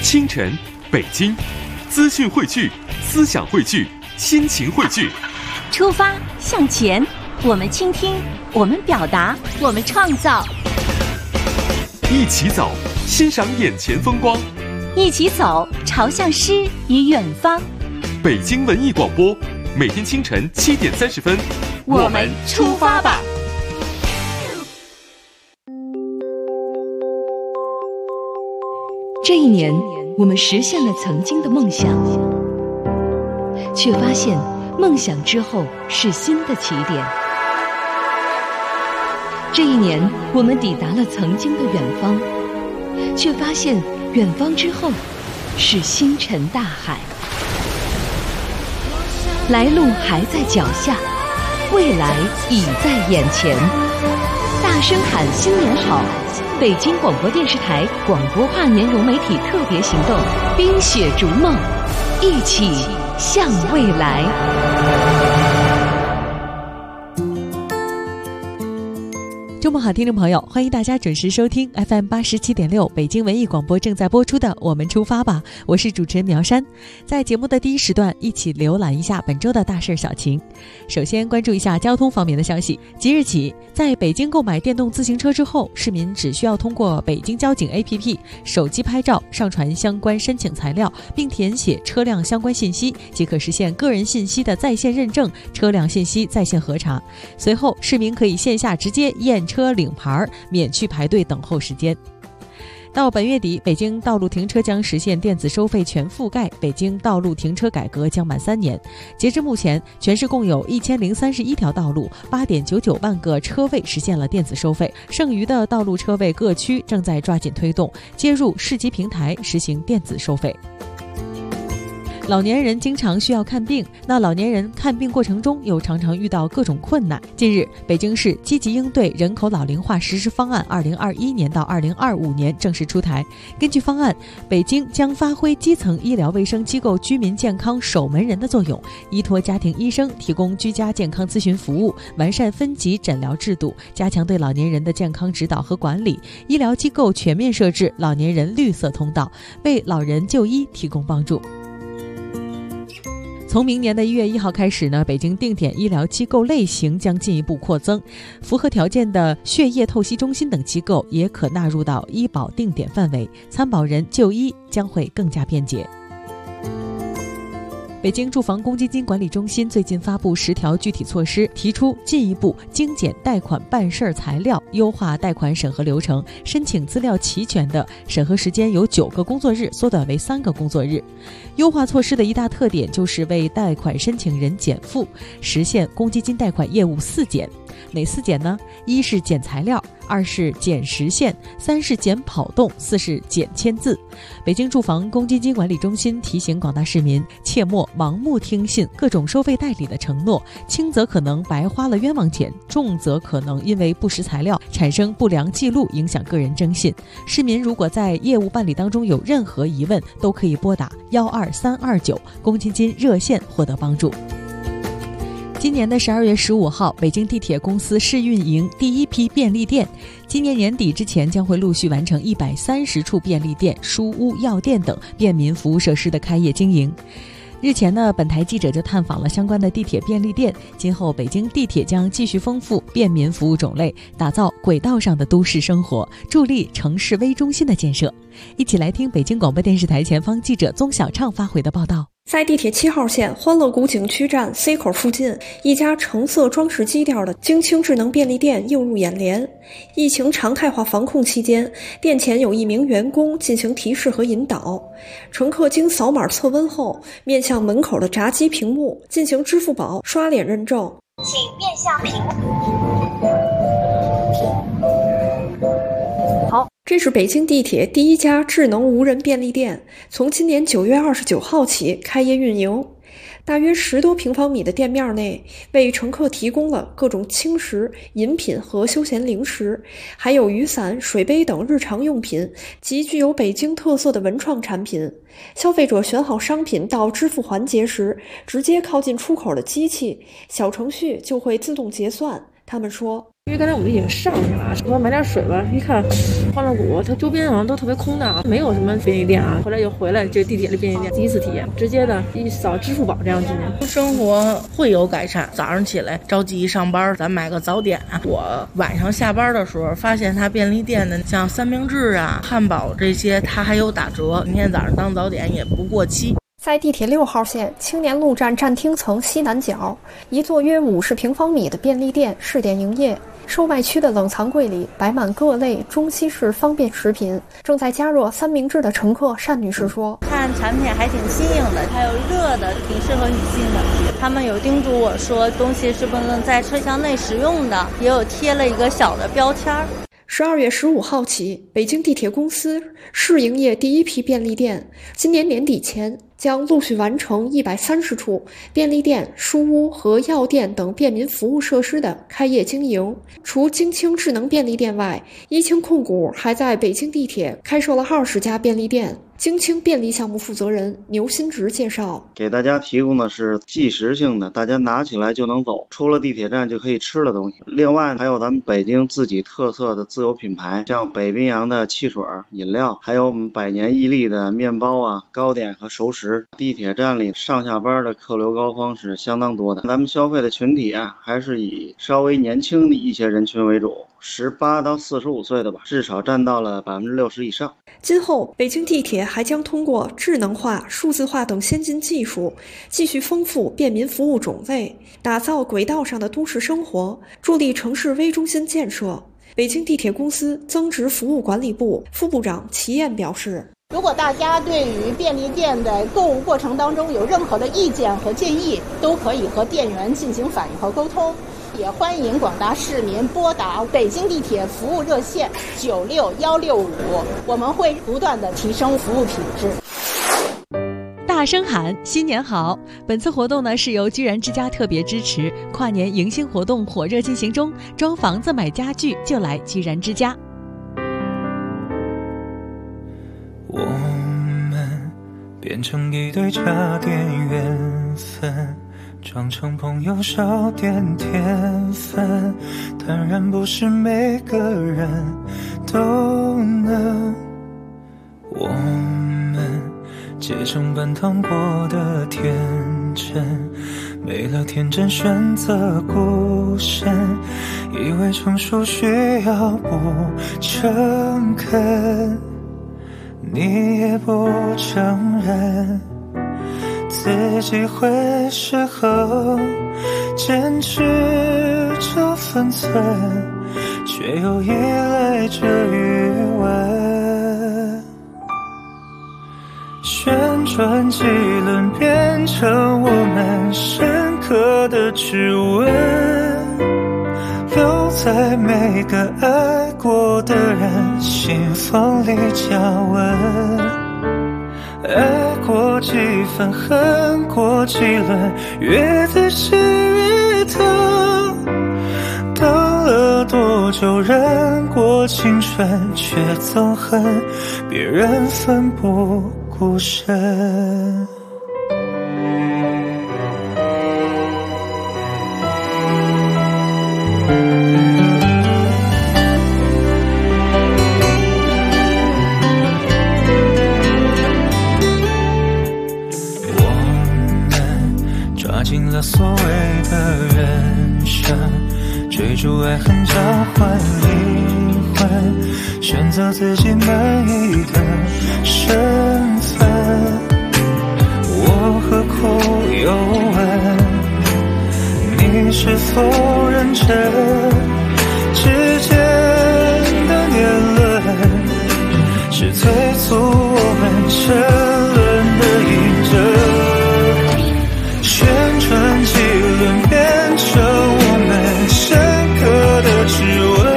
清晨，北京，资讯汇聚，思想汇聚，心情汇聚。 出发向前，我们倾听，我们表达，我们创造。 一起走，欣赏眼前风光。 一起走，朝向诗与远方。 北京文艺广播，每天清晨7点30分， 我们出发吧。 这一年，我们实现了曾经的梦想，却发现梦想之后是新的起点。这一年，我们抵达了曾经的远方，却发现远方之后是星辰大海。来路还在脚下，未来已在眼前。大声喊新年好！北京广播电视台广播跨年融媒体特别行动，冰雪逐梦，一起向未来。 周末好，听众朋友，欢迎大家准时收听 FM87.6 北京文艺广播正在播出的《我们出发吧》，我是主持人苗山。在节目的第一时段，一起浏览一下本周的大事小情。首先关注一下交通方面的消息。即日起，在北京购买电动自行车之后，市民只需要通过北京交警 APP 手机拍照，上传相关申请材料，并填写车辆相关信息，即可实现个人信息的在线认证、车辆信息在线核查。随后，市民可以线下直接验车领牌，免去排队等候时间。到本月底，北京道路停车将实现电子收费全覆盖，北京道路停车改革将满3年。截至目前，全市共有1031条道路，8.99万个车位实现了电子收费，剩余的道路车位各区正在抓紧推动接入市级平台，实行电子收费。老年人经常需要看病，那老年人看病过程中又常常遇到各种困难。近日，北京市积极应对人口老龄化实施方案2021年到2025年正式出台。根据方案，北京将发挥基层医疗卫生机构居民健康守门人的作用，依托家庭医生提供居家健康咨询服务，完善分级诊疗制度，加强对老年人的健康指导和管理。医疗机构全面设置老年人绿色通道，为老人就医提供帮助。从明年的1月1号开始呢，北京定点医疗机构类型将进一步扩增，符合条件的血液透析中心等机构也可纳入到医保定点范围，参保人就医将会更加便捷。北京住房公积金管理中心最近发布10条具体措施，提出进一步精简贷款办事材料，优化贷款审核流程，申请资料齐全的审核时间由9个工作日缩短为3个工作日。优化措施的一大特点就是为贷款申请人减负，实现公积金贷款业务4减。哪4减呢？1是减材料，2是减时限，3是减跑动，4是减签字。北京住房公积金管理中心提醒广大市民，切莫盲目听信各种收费代理的承诺，轻则可能白花了冤枉钱，重则可能因为不实材料产生不良记录，影响个人征信。市民如果在业务办理当中有任何疑问，都可以拨打12329公积金热线获得帮助。今年的12月15号，北京地铁公司试运营第一批便利店，今年年底之前将会陆续完成130处便利店、书屋、药店等便民服务设施的开业经营。日前呢，本台记者就探访了相关的地铁便利店，今后北京地铁将继续丰富便民服务种类，打造轨道上的都市生活，助力城市微中心的建设。一起来听北京广播电视台前方记者宗小畅发回的报道。 在地铁7号线欢乐谷景区站 C 口附近，一家橙色装饰基调的京轻智能便利店映入眼帘。疫情常态化防控期间，店前有1名员工进行提示和引导，乘客经扫码测温后，面向门口的闸机屏幕进行支付宝刷脸认证。 请面向屏幕。 好，这是北京地铁第一家智能无人便利店，从今年9月29号起开业运营。大约10多平方米的店面内，为乘客提供了各种轻食、饮品和休闲零食，还有雨伞、水杯等日常用品及具有北京特色的文创产品。消费者选好商品到支付环节时，直接靠近出口的机器，小程序就会自动结算。他们说， 因为刚才我们已经上去了，说买点水吧，一看欢乐谷它周边好像都特别空的，没有什么便利店啊。后来又回来，这地铁的便利店第一次体验，直接的一扫支付宝这样进去。 生活会有改善，早上起来着急上班，咱买个早点。我晚上下班的时候发现它便利店的像三明治啊、汉堡这些，它还有打折，明天早上当早点也不过期。 在地铁6号线青年路站站厅层西南角，一座约50平方米的便利店试点营业。售卖区的冷藏柜里摆满各类中西式方便食品。正在加热三明治的乘客单女士说：“ 看产品还挺新颖的，还有热的，挺适合女性的。他们有叮嘱我说，东西是不能在车厢内食用的，也有贴了一个小的标签。 ”12月15号起，北京地铁公司试营业第一批便利店，今年年底前将陆续完成130处便利店、书屋和药店等便民服务设施的开业经营。除京青智能便利店外，一青控股还在北京地铁开设了20家便利店。京青便利项目负责人牛新直介绍， 给大家提供的是即食性的，大家拿起来就能走，出了地铁站就可以吃的东西。另外还有咱们北京自己特色的自有品牌，像北冰洋的汽水、饮料，还有我们百年屹立的面包啊、糕点和熟食。地铁站里上下班的客流高峰是相当多的，咱们消费的群体啊，还是以稍微年轻的一些人群为主，18到45岁的吧，至少占到了60%以上。 今后北京地铁还将通过智能化、数字化等先进技术，继续丰富便民服务种类，打造轨道上的都市生活，助力城市微中心建设。北京地铁公司增值服务管理部副部长齐燕表示， 如果大家对于便利店的购物过程当中有任何的意见和建议，都可以和店员进行反映和沟通。也欢迎广大市民拨打北京地铁服务热线96165，我们会不断的提升服务品质。 大声喊新年好！本次活动呢是由居然之家特别支持，跨年迎新活动火热进行中，装房子买家具就来居然之家。 我们变成一对差点缘分，装成朋友少点甜分，当然不是每个人都能。我们结成伴糖果的天真，没了天真选择孤身，以为成熟需要不诚恳，你也不承认自己会适合坚持这分寸，却又依赖着余温。旋转几轮变成我们深刻的指纹，留在每个爱过的人心房里加温。爱过几分，恨过几轮，越仔细越疼。等了多久，忍过青春，却总恨别人奋不顾身。尽了所谓的人生，追逐爱恨交换灵魂，选择自己满意的身份。我何苦又问你是否认真，之间的年轮是催促我们沉沦的印证。旋转几轮变成我们深刻的指纹，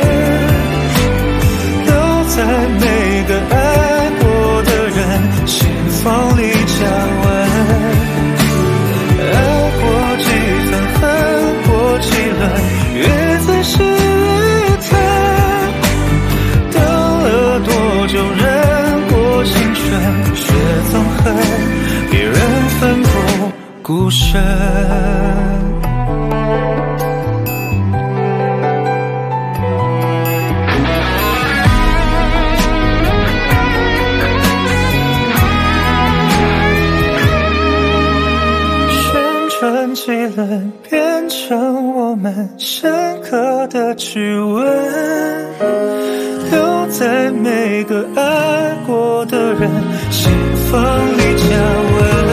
留在每个爱过的人心房里加温。爱过几分，恨过几轮，越仔细越疼。等了多久，忍过青春，却总恨别人奋不顾身。 吻变成我们深刻的指纹，留在每个爱过的人心房里加温。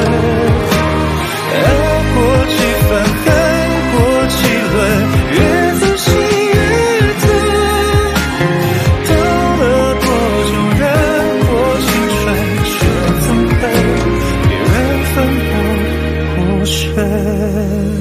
爱过几番，恨过几轮，越仔细越疼。等了多久，染过青春，却怎会别人奋不顾身。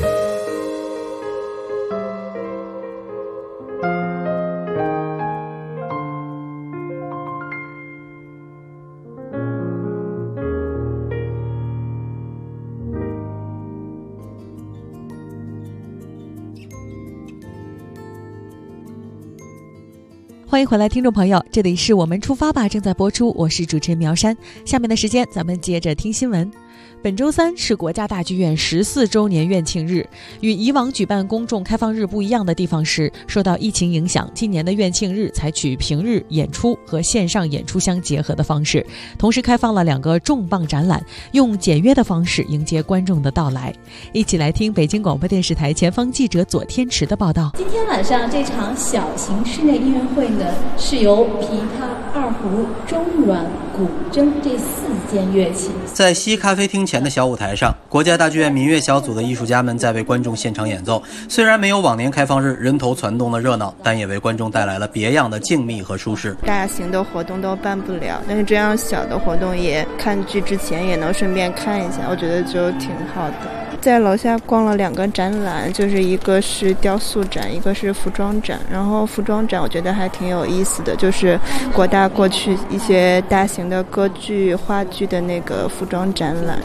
欢迎回来，听众朋友，这里是我们出发吧，正在播出，我是主持人苗山。下面的时间，咱们接着听新闻。本周三是国家大剧院14周年院庆日，与以往举办公众开放日不一样的地方是，受到疫情影响，今年的院庆日采取平日演出和线上演出相结合的方式，同时开放了2个重磅展览，用简约的方式迎接观众的到来。一起来听北京广播电视台前方记者左天池的报道。 今天晚上这场小型室内音乐会呢，是由琵琶、二胡、中阮、古筝这4件乐器。 在西咖啡厅前的小舞台上，国家大剧院民乐小组的艺术家们在为观众现场演奏。虽然没有往年开放日人头攒动的热闹，但也为观众带来了别样的静谧和舒适。 大型的活动都办不了，但是这样小的活动也看剧之前也能顺便看一下，我觉得就挺好的。在楼下逛了2个展览，就是一个是雕塑展，一个是服装展。然后服装展我觉得还挺有意思的，就是国大过去一些大型的歌剧、话剧的那个服装展览。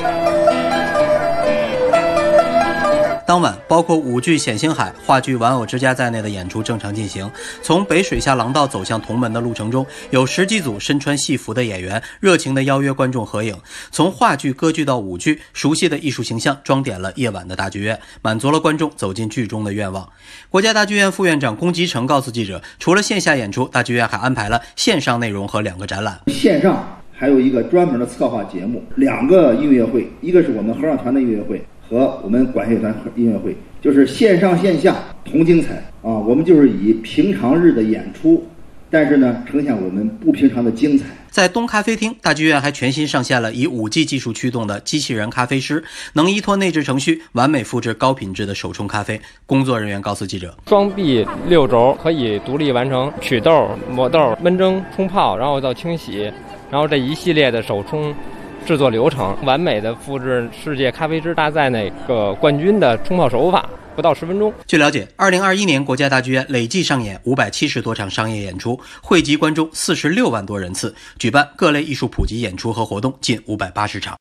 当晚，包括舞剧《冼星海》、话剧《玩偶之家》在内的演出正常进行。从北水下廊道走向同门的路程中，有10几组身穿戏服的演员热情地邀约观众合影。从话剧、歌剧到舞剧，熟悉的艺术形象装点了夜晚的大剧院，满足了观众走进剧中的愿望。国家大剧院副院长龚吉成告诉记者，除了线下演出，大剧院还安排了线上内容和2个展览。 线上还有一个专门的策划节目，2个音乐会，一个是我们合唱团的音乐会和我们管乐团音乐会，就是线上线下同精彩啊！我们就是以平常日的演出，但是呢，呈现我们不平常的精彩。 在东咖啡厅，大剧院还全新上线了以5G 技术驱动的机器人咖啡师，能依托内置程序完美复制高品质的手冲咖啡。工作人员告诉记者， 双臂6轴可以独立完成取豆、磨豆、焖蒸、冲泡，然后到清洗，然后这一系列的手冲制作流程，完美的复制世界咖啡师大赛那个冠军的冲泡手法，不到10分钟。 据了解，2021年国家大剧院累计上演570多场商业演出，汇集观众46万多人次，举办各类艺术普及演出和活动近580场。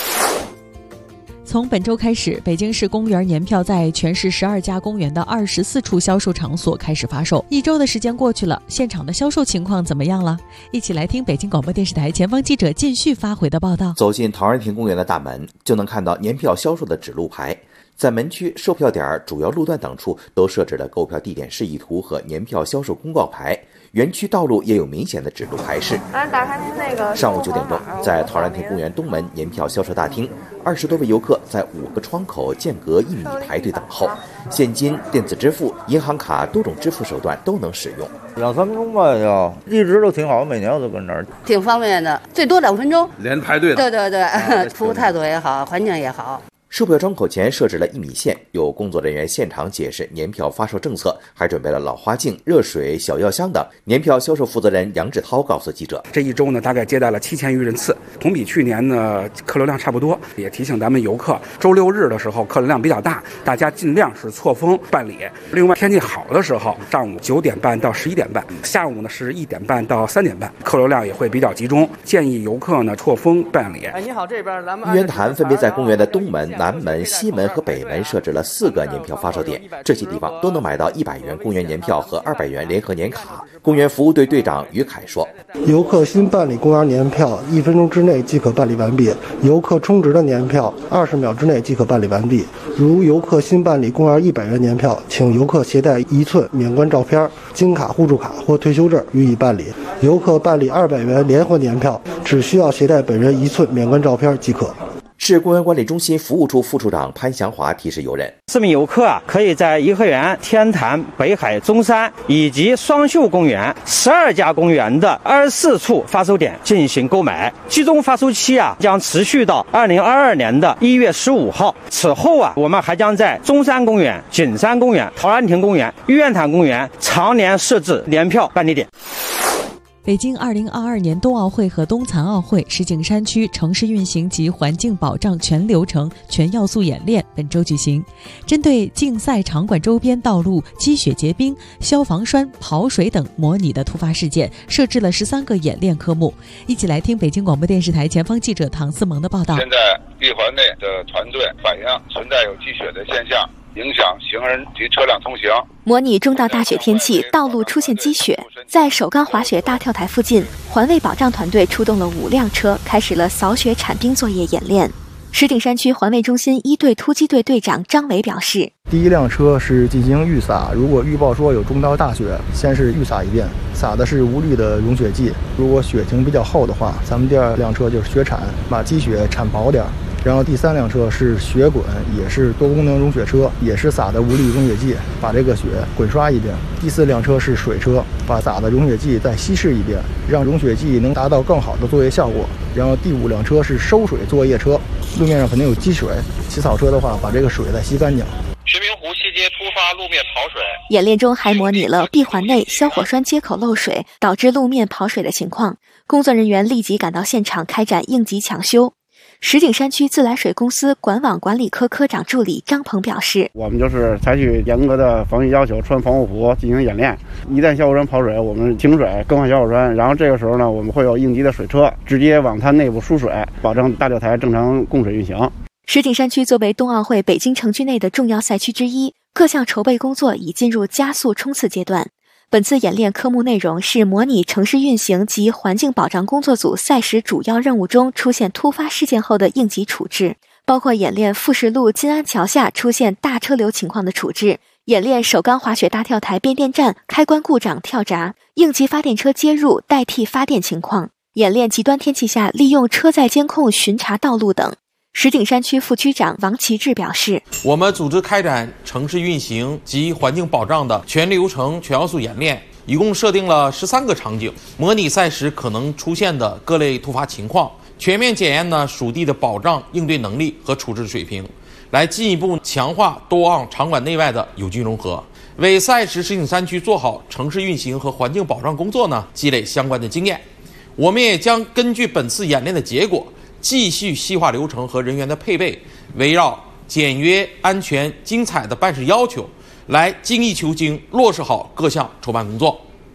从本周开始，北京市公园年票在全市12家公园的24处销售场所开始发售。1周的时间过去了，现场的销售情况怎么样了？一起来听北京广播电视台前方记者靳旭发回的报道。 走进陶然亭公园的大门，就能看到年票销售的指路牌。在门区、售票点、主要路段等处都设置了购票地点示意图和年票销售公告牌。园区道路也有明显的指路牌示。 打开您那个。 上午9点钟，在陶然亭公园东门年票销售大厅，20多位游客在5个窗口间隔1米排队等候。现金、电子支付、银行卡多种支付手段都能使用。 2、3分钟吧，就一直都挺好，每年我都跟这儿。 挺方便的，最多2分钟。 连排队的。 对，服务态度也好，环境也好。 售票窗口前设置了1米线，有工作人员现场解释年票发售政策，还准备了老花镜、热水、小药箱等。年票销售负责人杨志涛告诉记者， 这1周呢，大概接待了7000余人次，同比去年呢客流量差不多。也提醒咱们游客，周6日的时候客流量比较大，大家尽量是错峰办理。另外天气好的时候，上午9点半到11点半，下午呢是1点半到3点半，客流量也会比较集中，建议游客呢错峰办理。 你好，这边咱们玉渊潭分别在公园的东门、南门、西门和北门设置了4个年票发售点，这些地方都能买到100元公园年票和200元联合年卡。公园服务队队长于凯说， 游客新办理公园年票1分钟之内即可办理完毕，游客充值的年票20秒之内即可办理完毕。如游客新办理公园100元年票，请游客携带1寸免冠照片、金卡、互助卡或退休证予以办理。游客办理200元联合年票，只需要携带本人1寸免冠照片即可。 市公园管理中心服务处副处长潘祥华提示游人， 市民游客可以在颐和园、天坛、北海、中山以及双秀公园12家公园的24处发售点进行购买，集中发售期将持续到2022年的1月15号。此后我们还将在中山公园、景山公园、陶然亭公园、玉渊潭公园常年设置年票办理点。 北京2022年冬奥会和冬残奥会石景山区城市运行及环境保障全流程全要素演练本周举行，针对竞赛场馆周边道路积雪结冰、消防栓跑水等模拟的突发事件，设置了13个演练科目。一起来听北京广播电视台前方记者唐思萌的报道。 现在闭环内的团队反映存在有积雪的现象，影响行人及车辆通行。 模拟中到大雪天气，道路出现积雪，在首钢滑雪大跳台附近，环卫保障团队出动了5辆车，开始了扫雪铲冰作业演练。石景山区环卫中心1队突击队队长张伟表示， 第一辆车是进行预撒，如果预报说有中到大雪，先是预撒一遍，撒的是无氯的溶雪剂，如果雪情比较厚的话，咱们第2辆车就是雪铲，把积雪铲薄点。然后第3辆车是雪滚，也是多功能融雪车，也是撒的无氯溶雪剂，把这个雪滚刷一遍。第4辆车是水车，把撒的溶雪剂再稀释一遍，让溶雪剂能达到更好的作业效果。然后第5辆车是收水作业车，路面上肯定有积水，起草车的话把这个水再吸干净。 徐明湖西街突发路面跑水， 演练中还模拟了闭环内消火栓接口漏水导致路面跑水的情况，工作人员立即赶到现场开展应急抢修。石景山区自来水公司管网管理科科长助理张鹏表示， 我们就是采取严格的防御要求，穿防护服进行演练。一旦消火栓跑水，我们停水更换消火栓，然后这个时候呢，我们会有应急的水车直接往它内部输水，保证大跳台正常供水运行。 石景山区作为冬奥会北京城区内的重要赛区之一，各项筹备工作已进入加速冲刺阶段。本次演练科目内容是模拟城市运行及环境保障工作组赛时主要任务中出现突发事件后的应急处置，包括演练富士路金安桥下出现大车流情况的处置，演练首钢滑雪大跳台变电站开关故障跳闸、应急发电车接入代替发电情况，演练极端天气下利用车载监控巡查道路等。石景山区副区长王其志表示， 我们组织开展城市运行及环境保障的全流程全要素演练，一共设定了13个场景，模拟赛时可能出现的各类突发情况，全面检验呢属地的保障应对能力和处置水平，来进一步强化多昂场馆内外的有机融合，为赛时石景山区做好城市运行和环境保障工作呢积累相关的经验。我们也将根据本次演练的结果，继续细化流程和人员的配备，围绕简约、安全、精彩的办事要求，来精益求精，落实好各项筹办工作。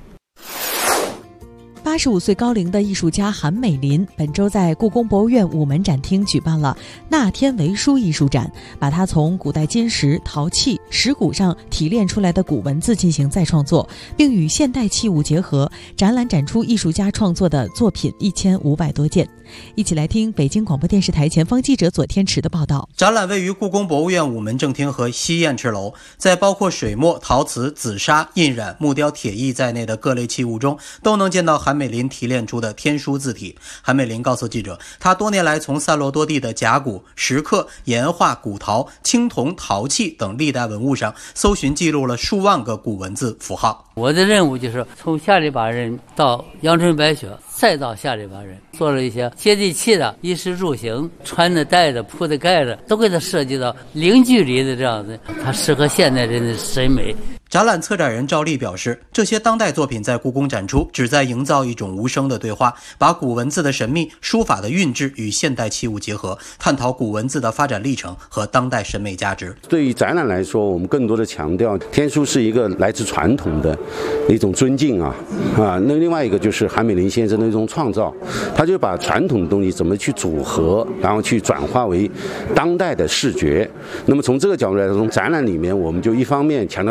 85岁高龄的艺术家韩美林本周在故宫博物院午门展厅举办了那天为书艺术展，把他从古代金石、陶器、石鼓上提炼出来的古文字进行再创作，并与现代器物结合，展览展出艺术家创作的作品1500多件。一起来听北京广播电视台前方记者左天池的报道。 展览位于故宫博物院午门正厅和西燕赤楼，在包括水墨、陶瓷、紫砂、印染、木雕、铁艺在内的各类器物中，都能见到韩美林提炼出的天书字体。韩美林告诉记者，他多年来从散落多地的甲骨、石刻、岩画、古陶、青铜、陶器等历代文物上搜寻记录了数万个古文字符号。 我的任务就是从下里巴人到阳春白雪，再到下里巴人，做了一些接地气的衣食住行，穿的戴的铺的盖的，都给它设计到零距离的这样子，它适合现代人的审美。 展览策展人赵丽表示，这些当代作品在故宫展出，旨在营造一种无声的对话，把古文字的神秘、书法的韵致与现代器物结合，探讨古文字的发展历程和当代审美价值。 对于展览来说，我们更多的强调天书是一个来自传统的一种尊敬那另外一个就是韩美林先生的一种创造，他就把传统的东西怎么去组合，然后去转化为当代的视觉。那么从这个角度来说，从展览里面我们就一方面强调它的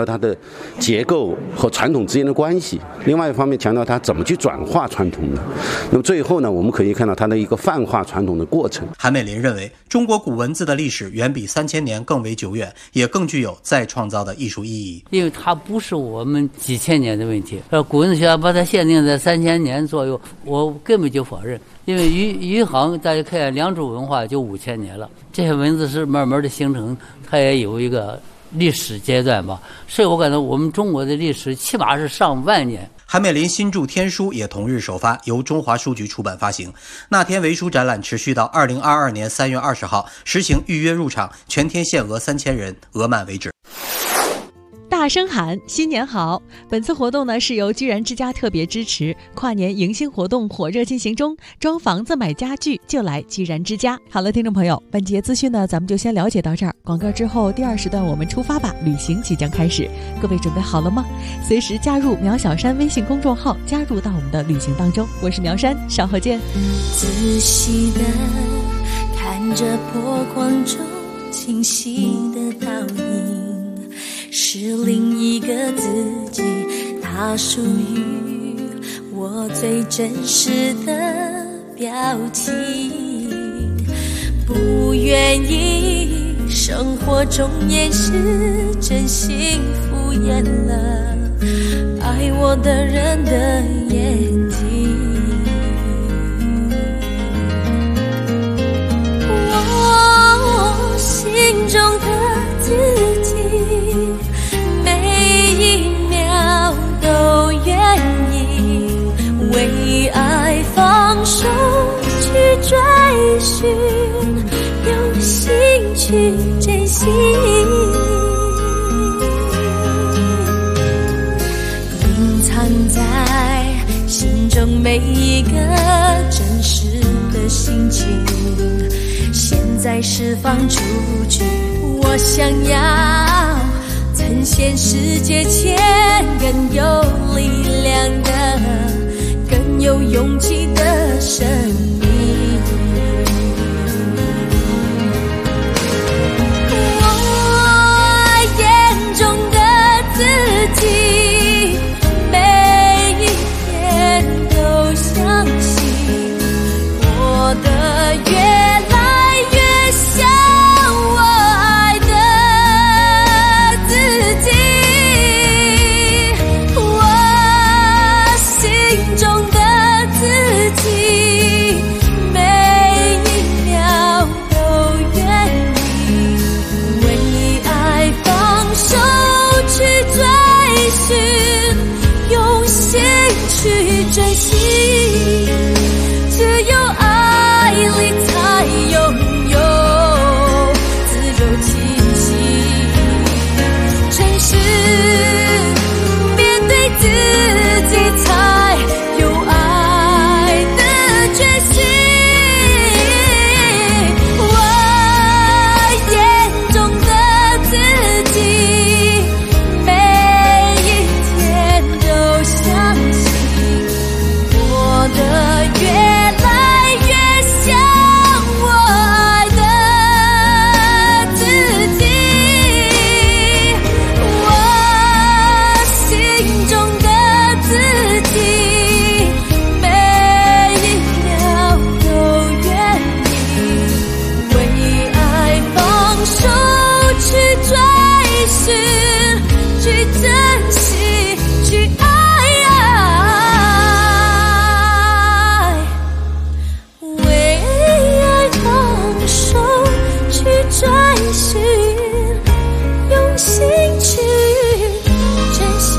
结构和传统之间的关系，另外一方面强调它怎么去转化传统的。那么最后呢，我们可以看到它的一个泛化传统的过程。 韩美林认为，中国古文字的历史远比3000年更为久远，也更具有再创造的艺术意义。 因为它不是我们几千年的问题，古文学家把它限定在3000年左右，我根本就否认。因为余杭大家看良渚文化就5000年了，这些文字是慢慢的形成，它也有一个历史阶段吧。所以我感到我们中国的历史起码是上万年。 韩美林新著《天书》也同日首发，由中华书局出版发行。那天为书展览持续到2022年3月20号，实行预约入场，全天限额3000人，额满为止。 大声喊新年好！本次活动呢是由居然之家特别支持，跨年迎新活动火热进行中，装房子买家具就来居然之家。好了，听众朋友，本节资讯呢咱们就先了解到这儿。广告之后，第2时段我们出发吧，旅行即将开始，各位准备好了吗？随时加入苗小山微信公众号，加入到我们的旅行当中。我是苗山，稍后见。 仔细的看着波光中清晰的倒影，是另一个自己，它属于我最真实的表情。不愿意生活中掩饰真心敷衍了爱我的人的眼睛。我心中的自己每一秒都愿意为爱放手去追寻，用心去珍惜。隐藏在心中每一个真实的心情，现在释放出去。我想要呈现世界前更有力量的、更有勇气的生命。我眼中的自己每一天都相信，我的越来越像我爱的自己。我心中的自己每一秒都愿意为爱放手去追寻，用心去珍惜。只有爱里才拥有自由气息，诚实面对自己才有爱的决心。我眼中的自己每一天都相信，我的越来越像我爱的自己。我心中的自己每一秒都愿意为爱放手去追寻，去珍惜，去爱。为爱放手去追寻，用心去珍惜。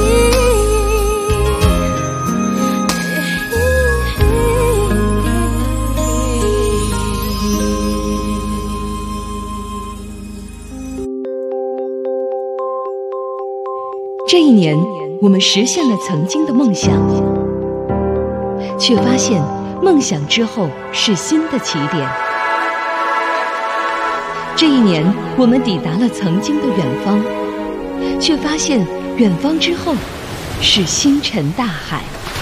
这一年，我们实现了曾经的梦想，却发现梦想之后是新的起点。这一年，我们抵达了曾经的远方，却发现远方之后是星辰大海。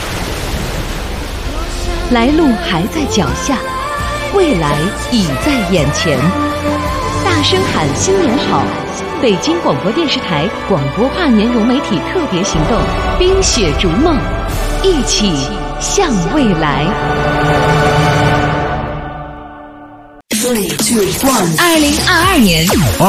来路还在脚下，未来已在眼前。大声喊新年好！北京广播电视台广播跨年融媒体特别行动，冰雪逐梦，一起向未来。 2022年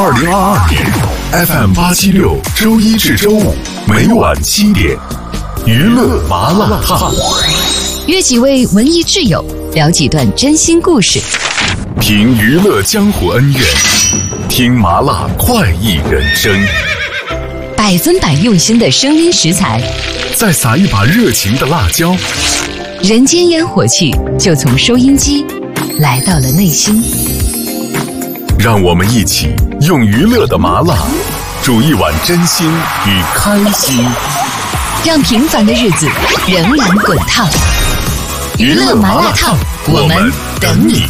，FM876，周一至周五每晚7点，娱乐麻辣烫。 约几位文艺挚友，聊几段真心故事， 评娱乐江湖恩怨，听麻辣快意人生 ，100%用心的声音食材， 再撒一把热情的辣椒， 人间烟火气就从收音机来到了内心。 让我们一起用娱乐的麻辣煮一碗真心与开心， 让平凡的日子仍然滚烫。娱乐麻辣烫，我们等你。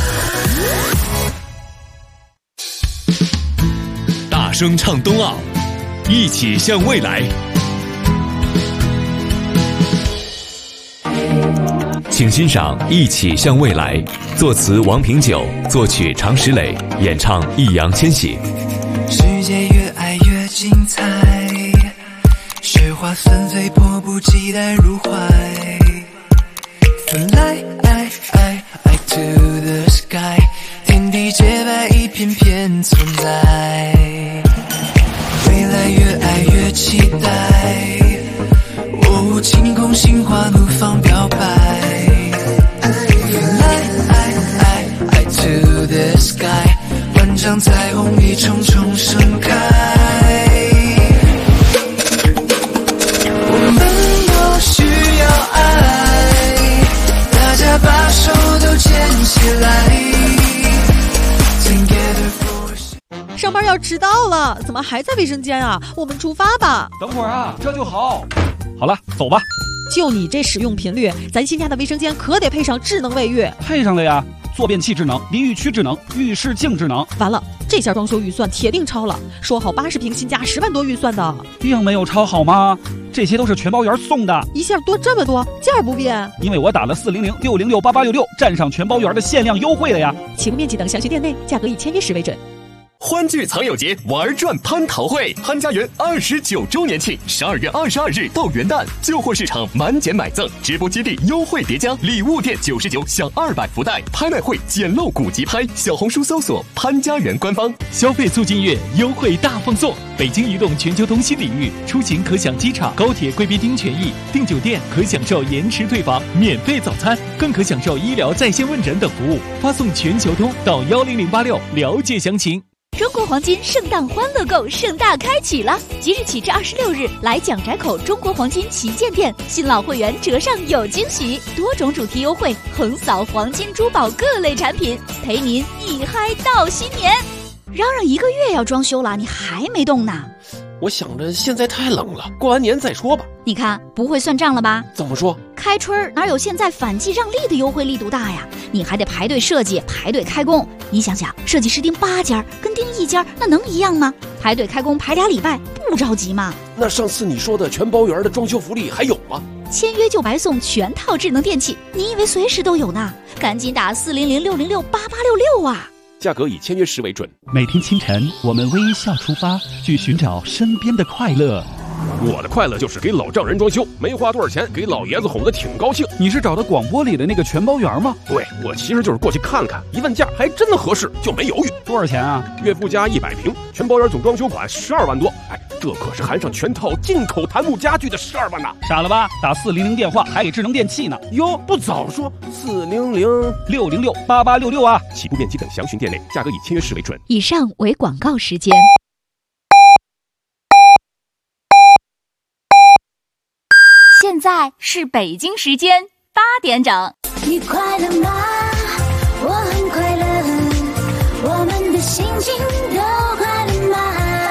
大声唱冬奥，一起向未来。请欣赏《一起向未来》，作词王平久，作曲常石磊，演唱易烊千玺。 世界越爱越精彩，雪花纷飞，迫不及待入怀。Fly to the sky， 天地洁白，一片片存在。未来越爱越期待，哦，晴空心花怒放表白。Fly to the sky， 万丈彩虹一重重盛开。我们都需要爱，大家把手都牵起来。 上班要迟到了，怎么还在卫生间啊？我们出发吧。 等会儿啊，这就好。好了，走吧。 就你这使用频率，咱新家的卫生间可得配上智能卫浴。 配上了呀，坐便器智能、淋浴区智能、浴室镜智能。 完了，这下装修预算铁定超了，说好80平新家10万多预算的， 并没有超好吗？这些都是全包圆送的， 一下多这么多，价不变。 因为我打了400-606-8866，占上全包圆的限量优惠了呀。 请面积等详询店内，价格以签约时为准。 欢聚藏友节玩转蟠桃会，潘家园29周年庆，12月22日到元旦，旧货市场满减买赠，直播基地优惠叠加，礼物店99享200福袋，拍卖会捡漏古籍拍，小红书搜索潘家园官方， 消费促进月优惠大放送，北京移动全球通新领域，出行可享机场、高铁贵宾厅权益，订酒店可享受延迟退房、免费早餐，更可享受医疗在线问诊等服务。发送全球通到10086了解详情。 中国黄金圣诞欢乐购盛大开启了，即日起至26日，来蒋宅口中国黄金旗舰店，新老会员折上有惊喜，多种主题优惠，横扫黄金珠宝各类产品，陪您一嗨到新年。 嚷嚷1个月要装修了，你还没动呢？ 我想着现在太冷了，过完年再说吧。 你看不会算账了吧？ 怎么说？ 开春哪有现在反季让利的优惠力度大呀？你还得排队设计，排队开工。你想想，设计师盯8家跟盯1家，那能一样吗？排队开工排2礼拜，不着急吗？ 那上次你说的全包圆的装修福利还有吗？ 签约就白送全套智能电器，你以为随时都有呢？赶紧打400-606-8866啊！ 价格以签约时为准。 每天清晨，我们微笑出发，去寻找身边的快乐。 我的快乐就是给老丈人装修，没花多少钱，给老爷子哄得挺高兴。 你是找的广播里的那个全包圆吗？ 对，我其实就是过去看看，一问价还真的合适，就没犹豫。 多少钱啊？ 月附加100平，全包圆总装修款12万多。哎，这可是含上全套进口檀木家具的12万呐！ 傻了吧？打400电话还给智能电器呢。 哟，不早说 400-606-8866啊！ 起步面积等详询店内，价格以签约时为准。 以上为广告时间。现在是北京时间8点整。 你快乐吗？我很快乐，我们的心情都快乐吗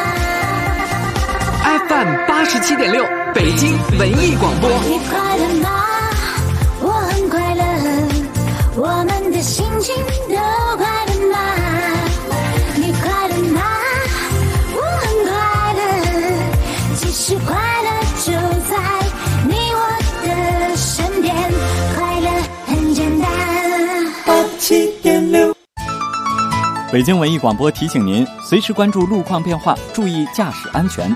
？FM 87.6，北京文艺广播。 你快乐吗？我很快乐，我们的心情都快乐吗？你快乐吗？我很快乐，其实快乐就在你我的身边，快乐很简单。 87.6， 北京文艺广播提醒您，随时关注路况变化，注意驾驶安全。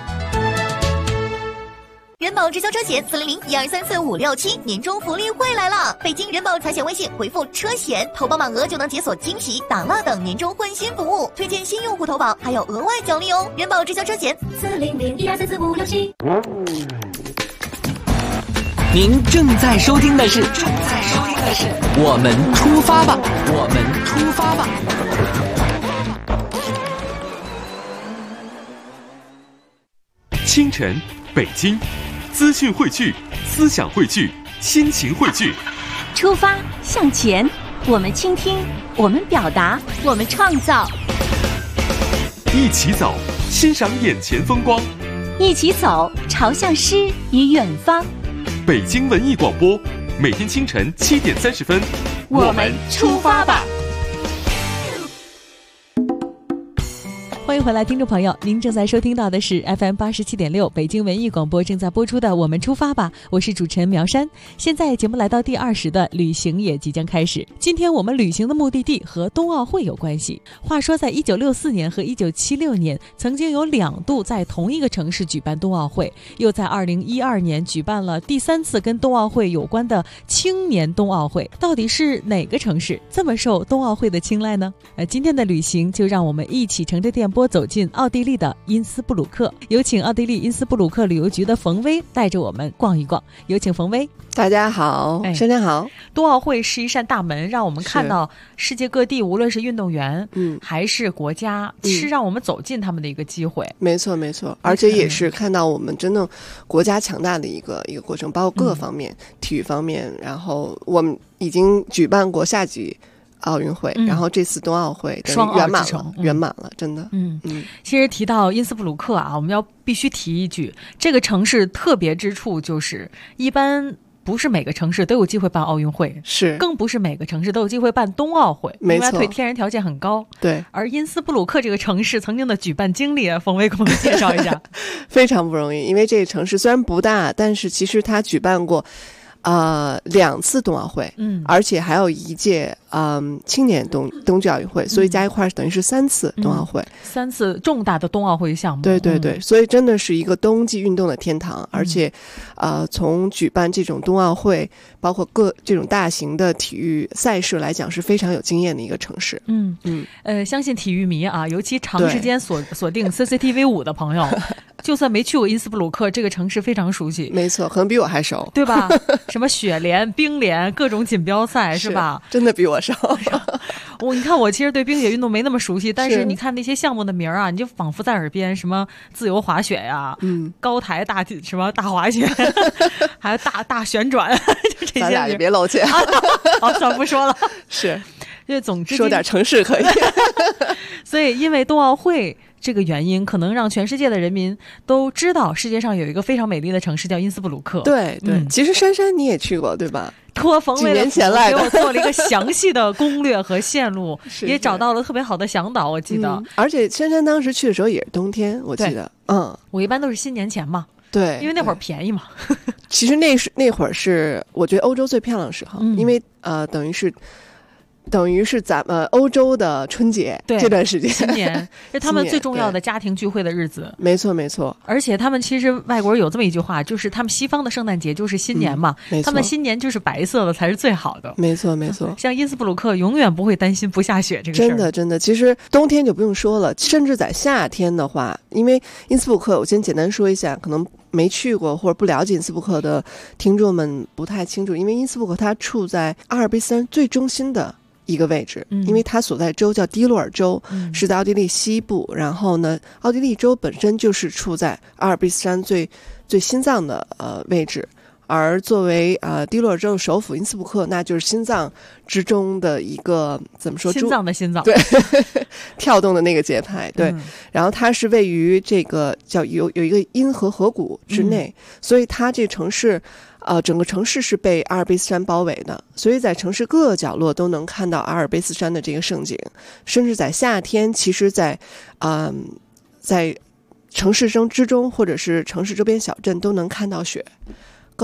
人保直销车险400-1234-567年终福利会来了！北京人保财险微信回复车险，投保满额就能解锁惊喜、打蜡等年终换新服务，推荐新用户投保还有额外奖励哦！人保直销车险400-1234-567。 您正在收听的是我们出发吧，我们出发吧。 清晨，北京，资讯汇聚，思想汇聚，心情汇聚。 出发向前，我们倾听，我们表达，我们创造。 一起走，欣赏眼前风光。 一起走，朝向诗与远方。 北京文艺广播，每天清晨7点30分， 我们出发吧。 欢迎回来，听众朋友，您正在收听到的是 FM 87.6北京文艺广播正在播出的《我们出发吧》，我是主持人苗山。现在节目来到第20的旅行也即将开始。今天我们旅行的目的地和冬奥会有关系。话说，在1964年和1976年，曾经有2度在同一个城市举办冬奥会，又在2012年举办了第3次跟冬奥会有关的青年冬奥会。到底是哪个城市这么受冬奥会的青睐呢？今天的旅行就让我们一起乘着电波走进奥地利的因斯布鲁克，有请奥地利因斯布鲁克旅游局的冯威带着我们逛一逛。有请冯威。 大家好，山山好。 冬奥会是一扇大门，让我们看到世界各地，无论是运动员，还是国家，是让我们走进他们的一个机会。 没错，没错，而且也是看到我们真正国家强大的一个过程，包括各个方面，体育方面，然后我们已经举办过夏季奥运会，然后这次冬奥会双圆满了，圆满了，真的。 其实提到因斯布鲁克啊，我们必须提一句，这个城市特别之处就是一般不是每个城市都有机会办奥运会， 是更不是每个城市都有机会办冬奥会， 没错， 因为天然条件很高。 对， 而因斯布鲁克这个城市曾经的举办经历，冯威给我们介绍一下。 非常不容易，因为这个城市虽然不大，但是其实它举办过2次冬奥会，而且还有1届青年冬季奥运会，所以加一块等于是3次冬奥会 ，3次重大的冬奥会项目。 对对对，所以真的是一个冬季运动的天堂，而且从举办这种冬奥会，包括各这种大型的体育赛事来讲，是非常有经验的一个城市。 相信体育迷啊，尤其长时间锁定 CCTV5 的朋友，就算没去过因斯布鲁克，这个城市非常熟悉。 没错，可能比我还熟， 对吧？什么雪联、冰联，各种锦标赛，是吧？ 真的比我熟。 你看我其实对冰雪运动没那么熟悉，但是你看那些项目的名啊，你就仿佛在耳边，什么自由滑雪呀，高台什么大滑雪，还有大旋转，就这些。 咱俩就别露怯。 好，算不说了。 是， 就总之说点城市可以。 所以，因为冬奥会这个原因，可能让全世界的人民都知道，世界上有一个非常美丽的城市叫因斯布鲁克。 对对，其实珊珊你也去过，对吧？ 托冯威的福给我做了一个详细的攻略和线路，也找到了特别好的向导，我记得。 而且珊珊当时去的时候也是冬天，我记得。 我一般都是新年前嘛。 对， 因为那会儿便宜嘛。 其实那会儿是我觉得欧洲最漂亮的时候，因为等于是咱们欧洲的春节这段时间， 新年是他们最重要的家庭聚会的日子。 没错没错， 而且他们其实外国人有这么一句话，就是他们西方的圣诞节就是新年嘛，他们新年就是白色的才是最好的。 没错没错， 像因斯布鲁克永远不会担心不下雪这个事儿。 真的真的，其实冬天就不用说了，甚至在夏天的话，因为因斯布鲁克，我先简单说一下，可能没去过或者不了解因斯布鲁克的听众们不太清楚，因为因斯布鲁克它处在阿尔卑斯山最中心的一个位置，因为它所在州叫迪洛尔州，是在奥地利西部。然后呢，奥地利州本身就是处在阿尔卑斯山最心脏的位置。而作为迪洛尔州的首府因斯布鲁克，那就是心脏之中的一个怎么说？ 心脏的心脏， 对，跳动的那个节拍，对。然后它是位于这个叫有一个因河河谷之内，所以它这城市。整个城市是被阿尔卑斯山包围的，所以在城市各个角落都能看到阿尔卑斯山的这个盛景，甚至在夏天，其实在城市之中或者是城市周边小镇都能看到雪，更不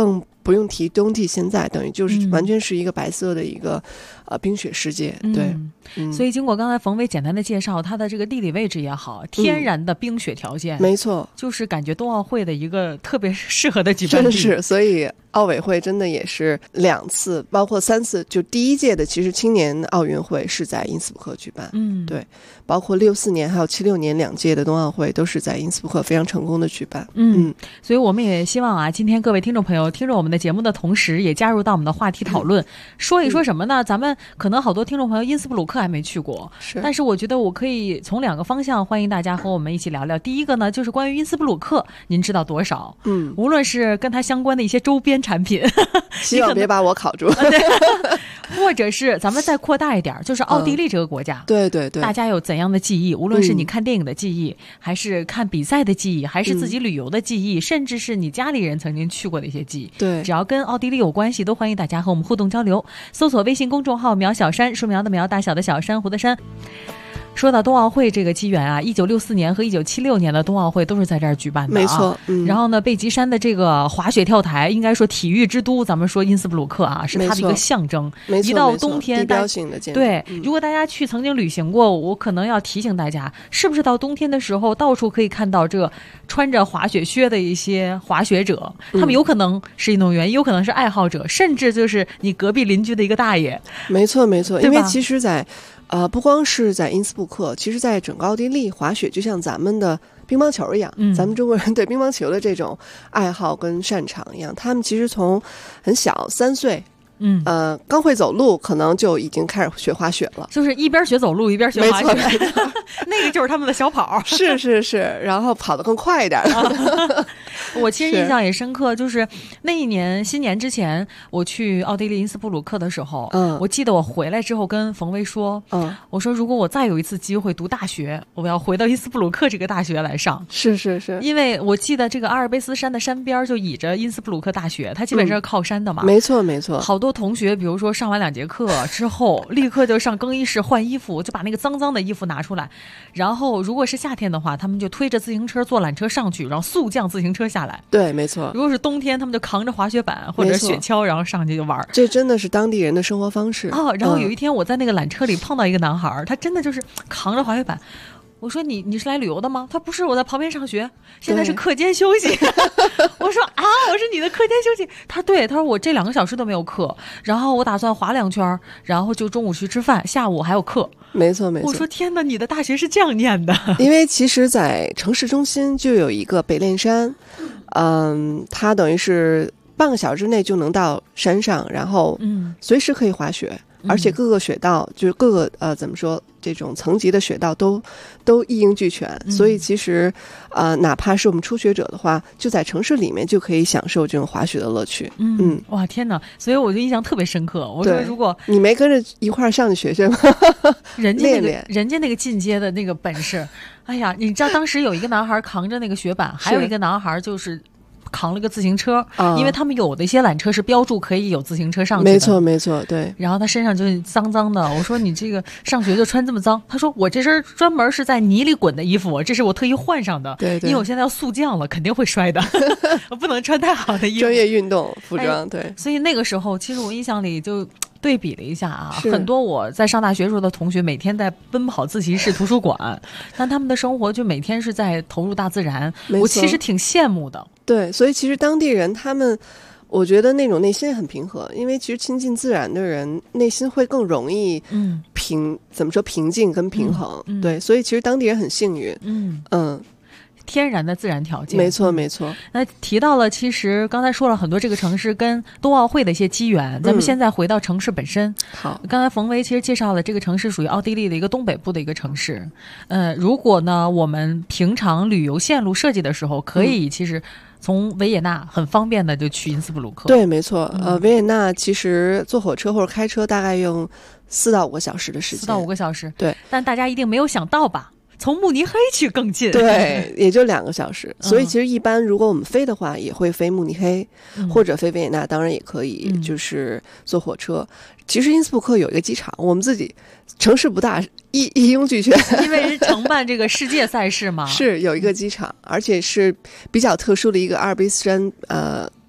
不用提冬季，现在等于就是完全是一个白色的一个冰雪世界。对， 所以经过刚才冯伟简单的介绍，它的这个地理位置也好，天然的冰雪条件， 没错， 就是感觉冬奥会的一个特别适合的举办地。 真是，所以奥委会真的也是2次，包括3次，就第一届的其实青年奥运会是在因斯布克举办，对，包括64年还有76年2届的冬奥会都是在因斯布克非常成功的举办。 所以我们也希望啊，今天各位听众朋友听着我们的节目的同时，也加入到我们的话题讨论，说一说什么呢？咱们可能好多听众朋友因斯布鲁克还没去过，但是我觉得我可以从2个方向欢迎大家和我们一起聊聊。第一个呢，就是关于因斯布鲁克，您知道多少？无论是跟它相关的一些周边产品， 希望别把我考住。 或者是咱们再扩大一点，就是奥地利这个国家， 对对对， 大家有怎样的记忆？无论是你看电影的记忆，还是看比赛的记忆，还是自己旅游的记忆，甚至是你家里人曾经去过的一些记忆， 对， 只要跟奥地利有关系，都欢迎大家和我们互动交流。搜索微信公众号苗小山，树苗的苗，大小的小，珊瑚的珊。说到冬奥会这个机缘啊，1964年和1976年的冬奥会都是在这儿举办的， 没错。 然后呢，贝吉山的这个滑雪跳台，应该说体育之都，咱们说因斯布鲁克啊，是它的一个象征。 没错， 一到冬天， 地标性的建筑。 对，如果大家去曾经旅行过，我可能要提醒大家，是不是到冬天的时候，到处可以看到这穿着滑雪靴的一些滑雪者，他们有可能是运动员，也有可能是爱好者，甚至就是你隔壁邻居的一个大爷。 没错，没错，因为其实在。不光是在因斯布克，其实在整个奥地利滑雪就像咱们的乒乓球一样，咱们中国人对乒乓球的这种爱好跟擅长一样，他们其实从很小3岁。刚会走路，可能就已经开始学滑雪了， 就是一边学走路一边学滑雪，那个就是他们的小跑， 是，然后跑得更快一点。 我其实印象也深刻，就是那一年新年之前，我去奥地利因斯布鲁克的时候，我记得我回来之后跟冯威说，我说如果我再有一次机会读大学，我要回到因斯布鲁克这个大学来上。 是， 因为我记得这个阿尔卑斯山的山边就倚着因斯布鲁克大学，它基本上是靠山的嘛。 没错， 好多同学，比如说上完2节课之后，立刻就上更衣室换衣服，就把那个脏脏的衣服拿出来，然后如果是夏天的话，他们就推着自行车坐缆车上去，然后速降自行车下来。 对，没错。 如果是冬天，他们就扛着滑雪板或者雪橇，然后上去就玩。 这真的是当地人的生活方式。 然后有一天我在那个缆车里碰到一个男孩，他真的就是扛着滑雪板。我说你是来旅游的吗？他不是，我在旁边上学，现在是课间休息。我说我是你的课间休息。他说我这2个小时都没有课，然后我打算滑2圈，然后就中午去吃饭，下午还有课。 没错。 我说天哪，你的大学是这样念的？ 因为其实在城市中心就有一个北练山，它等于是半个小时之内就能到山上，然后随时可以滑雪。而且各个雪道就是各个怎么说这种层级的雪道都一应俱全，所以其实哪怕是我们初学者的话，就在城市里面就可以享受这种滑雪的乐趣。 哇天哪！所以我就印象特别深刻。我说如果你没跟着一块儿上去学学吗？ 人家那个进阶的那个本事，哎呀，你知道当时有一个男孩扛着那个雪板，还有一个男孩就是扛了个自行车，因为他们有的一些缆车是标注可以有自行车上去的。 没错，对。 然后他身上就是脏脏的，我说你这个上学就穿这么脏？他说我这身专门是在泥里滚的衣服，这是我特意换上的。 对， 因为我现在要速降了，肯定会摔的，我不能穿太好的衣服。 专业运动服装，对。 所以那个时候，其实我印象里就对比了一下啊，很多我在上大学时候的同学每天在奔跑自习室、图书馆，但他们的生活就每天是在投入大自然，我其实挺羡慕的。 对，所以其实当地人他们，我觉得那种内心很平和，因为其实亲近自然的人内心会更容易平静跟平衡。对，所以其实当地人很幸运。 天然的自然条件。 没错。 那提到了，其实刚才说了很多这个城市跟冬奥会的一些机缘，咱们现在回到城市本身。 好， 刚才冯维其实介绍了这个城市属于奥地利的一个东北部的一个城市。如果呢我们平常旅游线路设计的时候，可以其实从维也纳很方便的就去因斯布鲁克。 对，没错。维也纳其实坐火车或者开车大概用4到5个小时的时间。 4到5个小时。 对， 但大家一定没有想到吧？从慕尼黑去更近， 对，也就2个小时。所以其实一般如果我们飞的话，也会飞慕尼黑，或者飞维也纳，当然也可以，就是坐火车。其实因斯布鲁克有一个机场，我们自己城市不大，一应俱全， 因为是承办这个世界赛事嘛， 是有一个机场，而且是比较特殊的一个阿尔卑斯山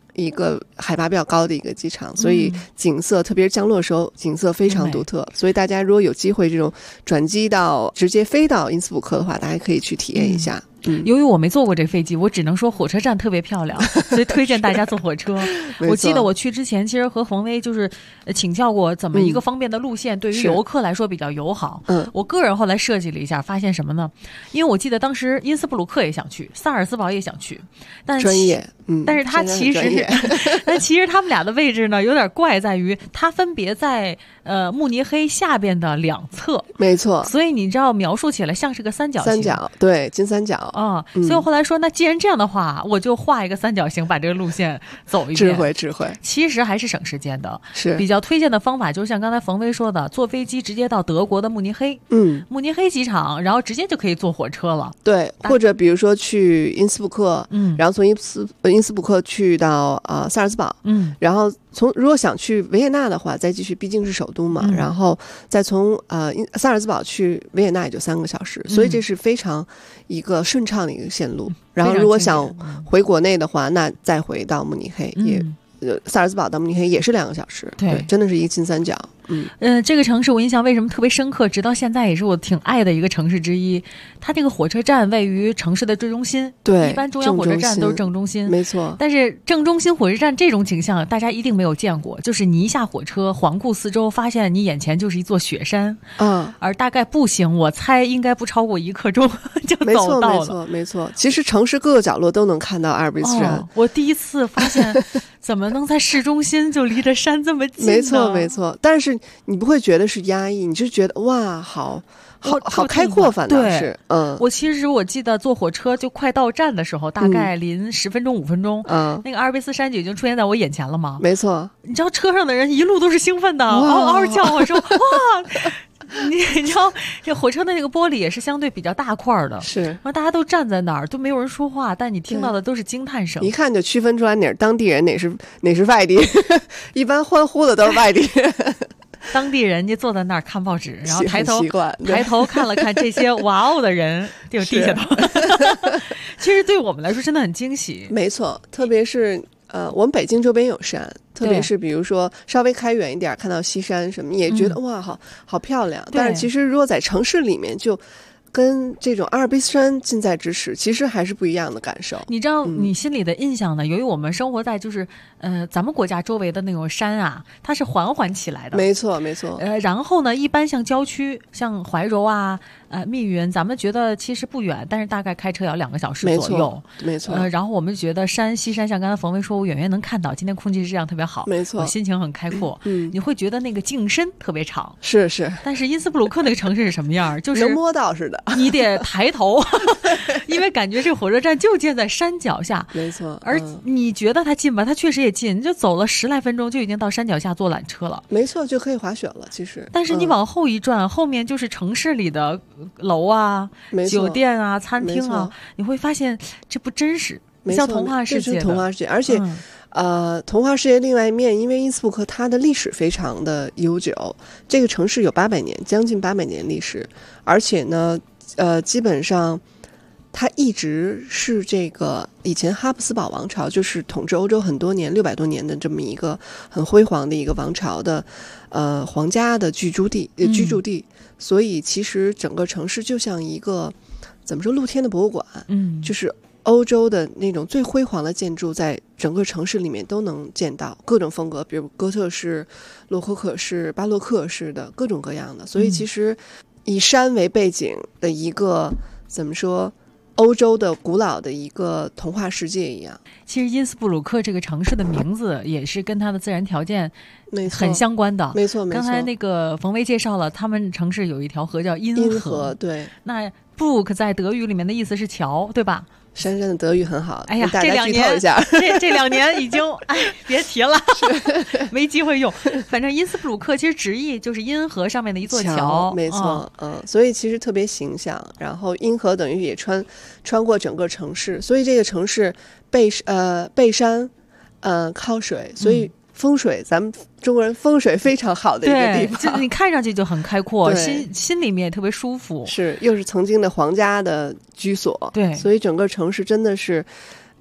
一个海拔比较高的一个机场，所以景色，特别是降落的时候，景色非常独特。所以大家如果有机会这种转机到直接飞到因斯布克的话，大家可以去体验一下。 由于我没坐过这飞机，我只能说火车站特别漂亮，所以推荐大家坐火车。我记得我去之前，其实和冯威就是请教过怎么一个方便的路线对于游客来说比较友好。我个人后来设计了一下，发现什么呢？因为我记得当时因斯布鲁克也想去，萨尔斯堡也想去，但专业， 但是他其实，但其实他们俩的位置呢有点怪，在于它分别在慕尼黑下边的两侧， 没错。 所以你知道描述起来像是个三角形， 三角，对，金三角。 所以我后来说，那既然这样的话，我就画一个三角形，把这个路线走一遍。 智慧， 其实还是省时间的。 是比较推荐的方法，就是像刚才冯威说的，坐飞机直接到德国的慕尼黑，慕尼黑机场，然后直接就可以坐火车了。 对，或者比如说去因斯布克，然后从因斯布克去到萨尔茨堡，然后如果想去维也纳的话，再继续，毕竟是首都嘛，然后再从萨尔茨堡去维也纳也就3个小时，所以这是非常一个顺畅的一个线路。然后如果想回国内的话，那再回到慕尼黑，也萨尔茨堡到慕尼黑也是2个小时。对，真的是一个金三角。 这个城市我印象为什么特别深刻，直到现在也是我挺爱的一个城市之一。它这个火车站位于城市的最中心， 对， 一般中央火车站都是正中心， 没错。 但是正中心火车站这种景象，大家一定没有见过，就是你一下火车，环顾四周，发现你眼前就是一座雪山，而大概步行，我猜应该不超过1刻钟就走到了。 没错。其实城市各个角落都能看到阿尔卑斯山。 我第一次发现，怎么能在市中心就离着山这么近呢？ 没错。但是你不会觉得是压抑，你就觉得哇，好开阔，反倒是。 我记得坐火车就快到站的时候，大概临10分钟5分钟，那个阿尔卑斯山就已经出现在我眼前了嘛。 没错， 你知道车上的人一路都是兴奋的，嗷嗷叫我说哇。你知道这火车的那个玻璃也是相对比较大块的， 是， 然后大家都站在那儿，都没有人说话，但你听到的都是惊叹声， 一看就区分出来哪是当地人，哪是外地人。一般欢呼的都是外地人。 当地人家坐在那儿看报纸，然后抬头看了看这些哇哦的人，就低下头。其实对我们来说真的很惊喜。 没错，特别是我们北京周边有山，特别是比如说稍微开远一点，看到西山什么，也觉得哇，好漂亮。但是其实如果在城市里面，就跟这种阿尔卑斯山近在咫尺，其实还是不一样的感受。 你知道你心里的印象呢？由于我们生活在就是咱们国家周围的那种山啊，它是缓缓起来的。 没错。 然后呢，一般像郊区，像怀柔啊、密云，咱们觉得其实不远，但是大概开车要2个小时左右。 没错。 然后我们觉得西山，像刚才冯威说，我远远能看到，今天空气质量特别好， 没错， 我心情很开阔。你会觉得那个景深特别长。 是。 但是因斯布鲁克那个城市是什么样？就是能摸到似的。 你得抬头，因为感觉这个火车站就建在山脚下。 没错。 而你觉得它近吧？它确实也近，你就走了10来分钟就已经到山脚下坐缆车了。 没错，就可以滑雪了。其实， 但是你往后一转，后面就是城市里的楼啊、酒店啊、餐厅啊，你会发现这不真实，像童话世界。 这是童话世界，而且。童话世界另外一面，因为因斯布克它的历史非常的悠久，这个城市有800年，将近800年历史，而且呢，基本上它一直是这个以前哈布斯堡王朝，就是统治欧洲很多年600多年的这么一个很辉煌的一个王朝的皇家的居住地，所以其实整个城市就像一个怎么说露天的博物馆，就是欧洲的那种最辉煌的建筑在整个城市里面都能见到，各种风格，比如哥特式、洛可可式、巴洛克式的各种各样的。所以其实以山为背景的一个怎么说欧洲的古老的一个童话世界一样。 其实因斯布鲁克这个城市的名字也是跟它的自然条件很相关的。 没错。 刚才那个冯威介绍了，他们城市有一条河叫因河。 对。 那 Brook 在德语里面的意思是桥，对吧？ 珊珊的德语很好， 哎呀， 大家剧透一下。 这2年已经别提了，没机会用。反正因斯布鲁克其实直译就是因河上面的一座桥， 没错。所以其实特别形象。然后因河等于也穿过整个城市，所以这个城市背山，靠水，所以风水，咱们中国人风水非常好的一个地方， 就你看上去就很开阔，心里面也特别舒服。 是，又是曾经的皇家的居所， 对， 所以整个城市真的是，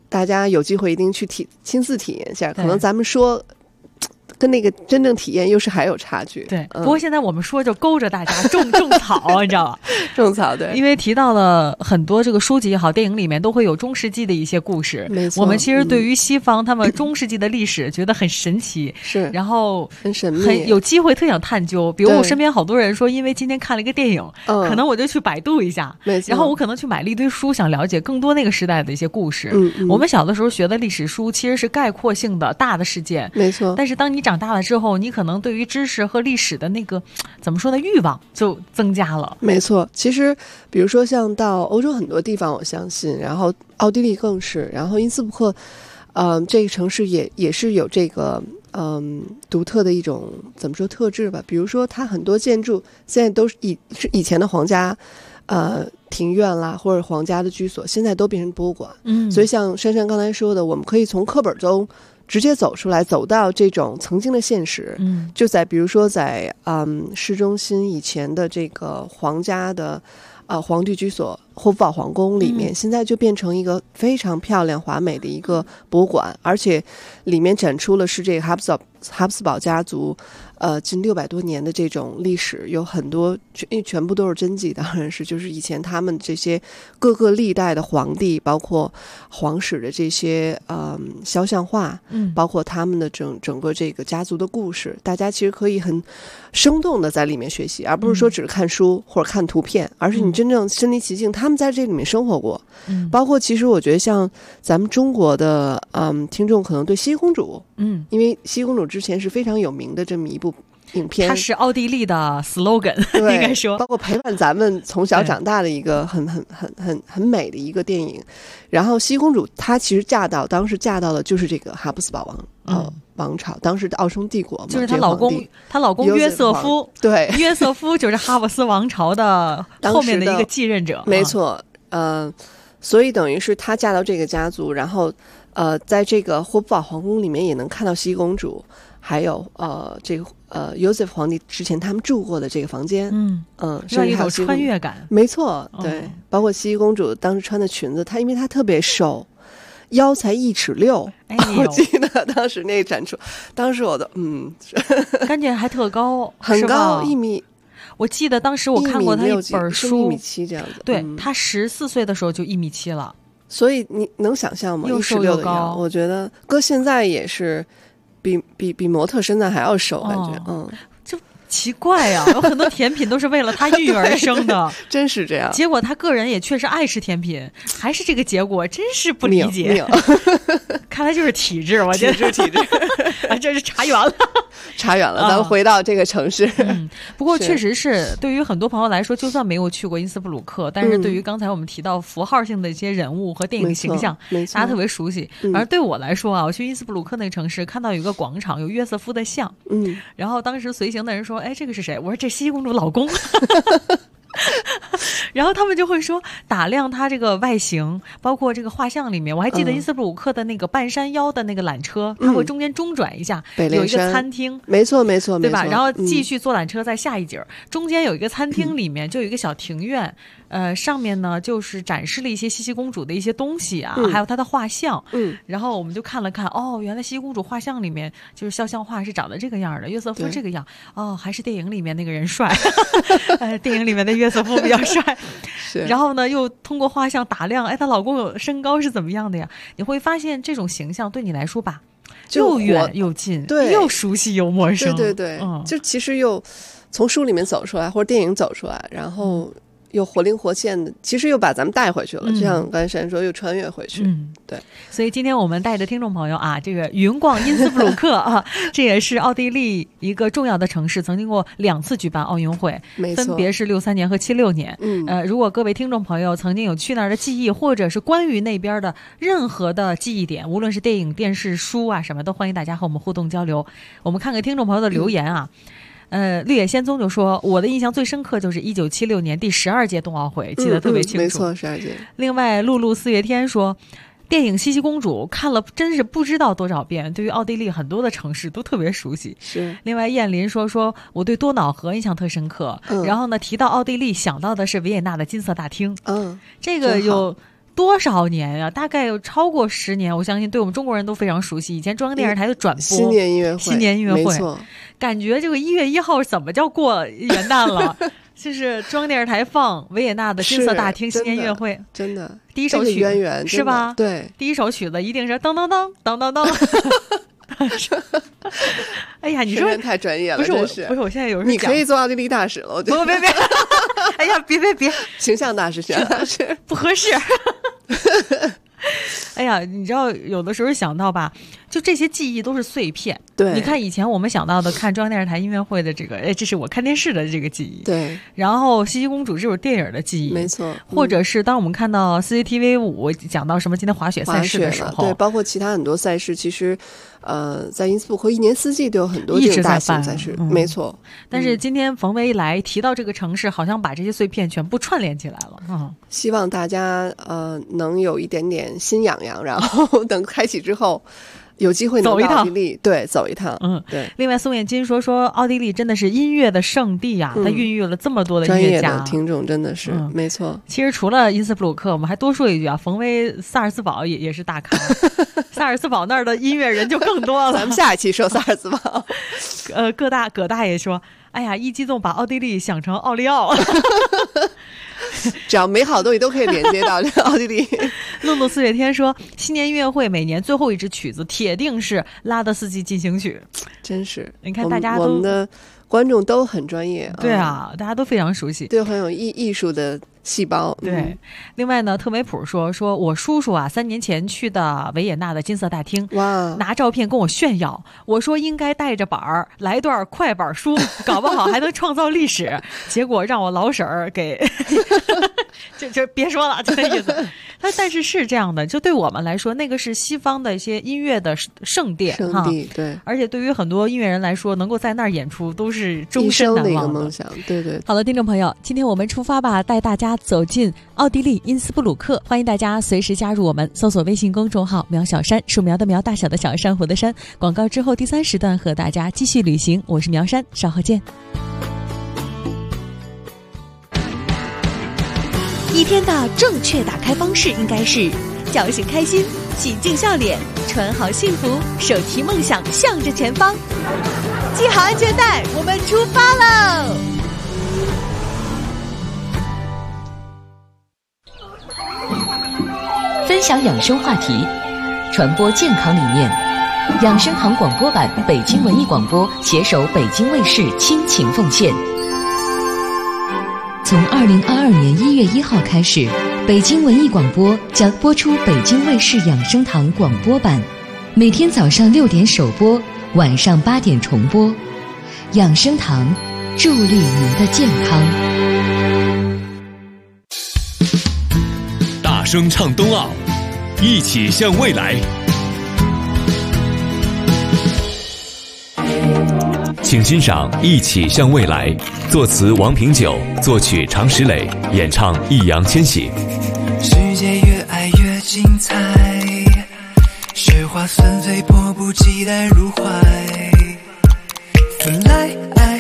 大家有机会一定去亲自体验一下。可能咱们说跟那个真正体验又是还有差距。 对，不过现在我们说就勾着大家种草，你知道吧？ 种草，对， 因为提到了很多这个书籍也好，电影里面都会有中世纪的一些故事。 没错， 我们其实对于西方他们中世纪的历史觉得很神奇， 是， 然后很神秘， 很有机会特想探究。比如我身边好多人说，因为今天看了一个电影，可能我就去百度一下，然后我可能去买了一堆书，想了解更多那个时代的一些故事。我们小的时候学的历史书其实是概括性的大的事件， 没错。 但是当你长大了之后，你可能对于知识和历史的那个怎么说呢，欲望就增加了。 没错，其实比如说像到欧洲很多地方，我相信，然后奥地利更是，然后因斯布克，这个城市也是有这个独特的一种怎么说特质吧。比如说它很多建筑现在都是以前的皇家庭院啦，或者皇家的居所，现在都变成博物馆。所以像珊珊刚才说的，我们可以从课本中直接走出来，走到这种曾经的现实。就在比如说在市中心以前的这个皇家的皇帝居所霍夫堡皇宫里面，现在就变成一个非常漂亮华美的一个博物馆，而且里面展出了是这个哈布斯堡家族近600多年的这种历史，有很多全部都是真迹，当然是就是以前他们这些各个历代的皇帝，包括皇室的这些肖像画，包括他们的整个这个家族的故事，大家其实可以很生动的在里面学习，而不是说只是看书或者看图片，而是你真正身临其境，他们在这里面生活过。包括其实我觉得像咱们中国的听众可能对茜公主，因为茜公主之前是非常有名的这么一部影片， 它是奥地利的 slogan， 应该说， 包括陪伴咱们从小长大的一个很美的一个电影。然后茜公主她其实当时嫁到的就是这个哈布斯堡王朝，当时的奥匈帝国嘛， 就是她老公约瑟夫， 对， 约瑟夫就是哈布斯王朝的后面的一个继任者， 没错，所以等于是她嫁到这个家族，然后在这个霍夫堡皇宫里面也能看到茜公主，还有这个Joseph 皇帝之前他们住过的这个房间， 让一种穿越感。 没错，对，包括茜公主当时穿的裙子，因为她特别瘦，腰才1.6尺，我记得当时那个展出，当时我的感觉还特高， 很高，1米。 我记得当时我看过他一本书 ，1.7米这样子。 对，他14岁的时候就1.7米了， 所以你能想象吗？ 又瘦又高， 我觉得搁现在也是比模特身材还要瘦，感觉就奇怪啊，有很多甜品都是为了他孕育而生的， 真是这样。 结果他个人也确实爱吃甜品，还是这个结果，真是不理解。看来就是体质，我觉得体质这是查远了。 咱们回到这个城市。 不过确实是对于很多朋友来说，就算没有去过因斯布鲁克，但是对于刚才我们提到符号性的一些人物和电影形象，大家特别熟悉。而对我来说啊，我去因斯布鲁克那个城市，看到有一个广场有约瑟夫的像，然后当时随行的人说：“哎，这个是谁？”我说：“这茜公主老公。”然后他们就会说打量他这个外形，包括这个画像里面，我还记得因斯布鲁克的那个半山腰的那个缆车，它会中间中转一下，有一个餐厅， 没错， 对吧？然后继续坐缆车在下一节，中间有一个餐厅，里面就有一个小庭院。上面呢就是展示了一些茜公主的一些东西啊，还有她的画像。然后我们就看了看，原来茜公主画像里面就是肖像画是长得这个样的，约瑟夫这个样，还是电影里面那个人帅，电影里面的约瑟夫比较帅。然后呢，又通过画像打量，她老公有身高是怎么样的呀？你会发现这种形象对你来说吧，又远又近， 对， 又熟悉又陌生。 对，就其实又从书里面走出来，或者电影走出来，然后又活灵活现的，其实又把咱们带回去了，就像刚才珊说，又穿越回去。对。 所以今天我们带着听众朋友啊，这个云逛因斯布鲁克啊，这也是奥地利一个重要的城市，曾经过2次举办奥运会，分别是63年和76年。如果各位听众朋友曾经有去那儿的记忆，或者是关于那边的任何的记忆点，无论是电影、电视、书啊什么，都欢迎大家和我们互动交流。我们看看听众朋友的留言啊。绿野仙踪就说，我的印象最深刻就是1976年第12届冬奥会，记得特别清楚。 没错，12届。 另外露露四月天说，电影茜公主看了真是不知道多少遍，对于奥地利很多的城市都特别熟悉。 是。 另外燕林说我对多瑙河印象特深刻，然后呢提到奥地利想到的是维也纳的金色大厅。这个有多少年呀？大概有超过10年，我相信对我们中国人都非常熟悉。以前中央电视台的转播新年音乐会，没错。 感觉这个1月1号怎么叫过元旦了？就是中央电视台放维也纳的金色大厅新年音乐会， 真的第一首曲渊源是吧？ 对， 第一首曲子一定是当当当当当当。哎呀，你说太专业了， 不是我现在有人你可以做奥地利大使了，我觉得。 别，哎呀，别， 形象大使不合适。哎呀，你知道有的时候想到吧，就这些记忆都是碎片。 对， 你看以前我们想到的看中央电视台音乐会的这个，这是我看电视的这个记忆。 对， 然后西西公主这种电影的记忆， 没错。 或者是当我们看到 CCTV5 讲到什么今天滑雪赛事的时候， 对，包括其他很多赛事，其实在因斯布克一年四季都有很多这种大型赛事，没错。 但是今天冯威一来提到这个城市，好像把这些碎片全部串联起来了。 希望大家能有一点点心痒痒，然后等开启之后有机会能到奥地利，对，走一趟。对。 另外，宋燕金说奥地利真的是音乐的圣地啊，它孕育了这么多的音乐家， 专业的听众真的是没错。 其实除了因斯布鲁克，我们还多说一句啊，冯威萨尔茨堡也是大咖，萨尔茨堡那儿的音乐人就更多了。 咱们下一期说萨尔茨堡。 葛大爷说，哎呀，一激动把奥地利想成奥利奥。 只要美好的东西都可以连接到奥地利。 露露四月天说，新年音乐会每年最后一支曲子铁定是拉德斯基进行曲。 真是， 你看大家我们的观众都很专业。 对啊，大家都非常熟悉， 对，很有艺术的细胞。 对，另外呢，特梅普说我叔叔啊3年前去的维也纳的金色大厅， 哇， 拿照片跟我炫耀，我说应该带着板儿来段快板书，搞不好还能创造历史。结果让我老婶儿给就别说了，这个意思。但是是这样的，就对我们来说，那个是西方的一些音乐的圣地， 对。 而且对于很多音乐人来说，能够在那儿演出都是终身难忘的一个梦想。对。 好了，听众朋友，今天我们出发吧，带大家走进奥地利因斯布鲁克，欢迎大家随时加入我们，搜索微信公众号苗小山，树苗的苗，大小的小，珊瑚的珊。广告之后第3时段和大家继续旅行，我是苗山，稍后见。 一天的正确打开方式应该是叫醒开心，洗净笑脸，穿好幸福，手提梦想向着前方，系好安全带，我们出发喽！ 分享养生话题，传播健康理念。养生堂广播版，北京文艺广播携手北京卫视亲情奉献。从2022年1月1号开始，北京文艺广播将播出北京卫视养生堂广播版，每天早上6点首播，晚上8点重播。养生堂，助力您的健康。 大声唱冬奥，一起向未来。请欣赏《一起向未来》，作词王平久，作曲常石磊，演唱易烊千玺。 世界越爱越精彩，雪花纷飞，迫不及待入怀。Fly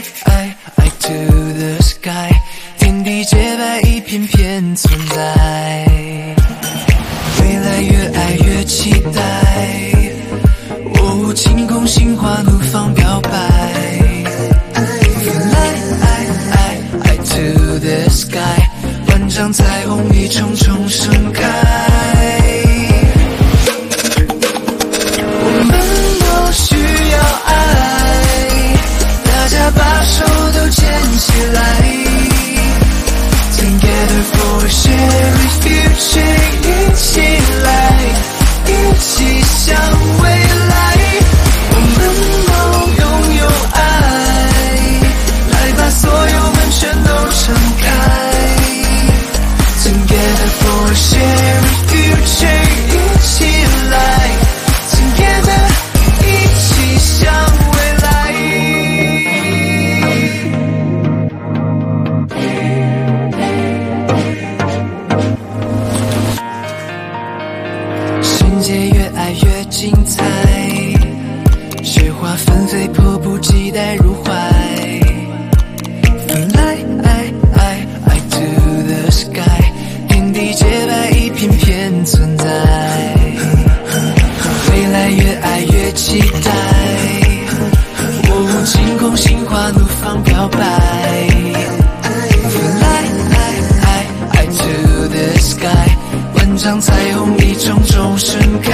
to the sky， 天地洁白，一片片存在。未来越爱越期待，晴空心花怒放表白。Fly to the sky， 万丈彩虹一重重盛开。我们都需要爱，大家把手都牵起来。Together for a shared future， 一起来，一起向未来。我们都拥有爱，来把所有门全都敞开。Together for a shared future， 一起来 ，Together 一起向未来。世界越爱越精彩。 期待，我惊空心花怒放表白。Fly to the sky， 万丈彩虹一种种盛开。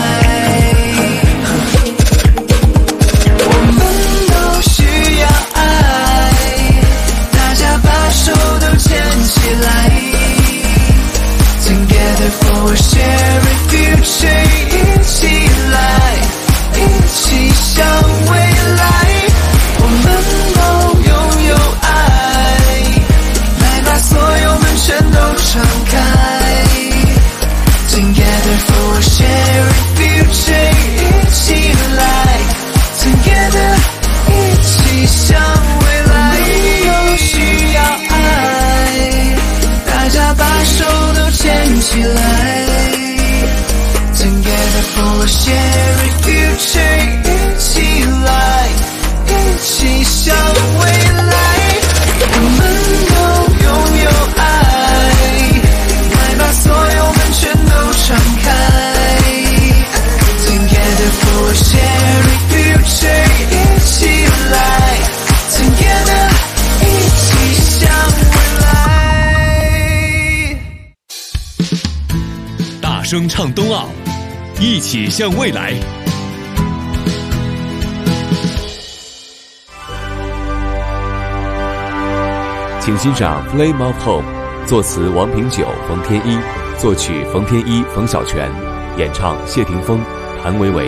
我们都需要爱，大家把手都牵起来。Together for a shared future， 一起来，一起向未来。我们都拥有爱，来把所有门全都敞开。Together for a shared future， 一起来 Together， 一起向未来。都需要爱，大家把手都牵起来。Together for a shared future， 一起来，一起向未来。我们都拥有爱，来把所有门全都敞开。Together for a shared future， 一起来 Together， 一起向未来。 大声唱冬奥，一起向未来。 请欣赏《Flame of Home》，作词王品九、冯天一，作曲冯天一、冯小泉，演唱谢霆锋、谭维维。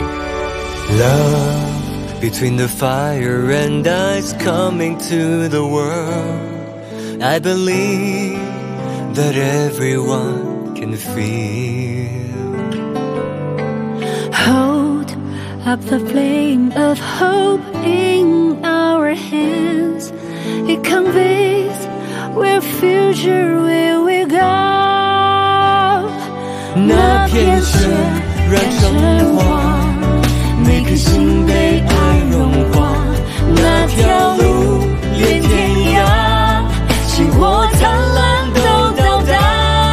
Love between the fire and ice coming to the world. I believe that everyone can feel. Hold up the flame of hope in our hands. It conveys where future will we go. 那片雪染成黄，每颗心被爱融化。那条路连天涯，星火灿烂都到达。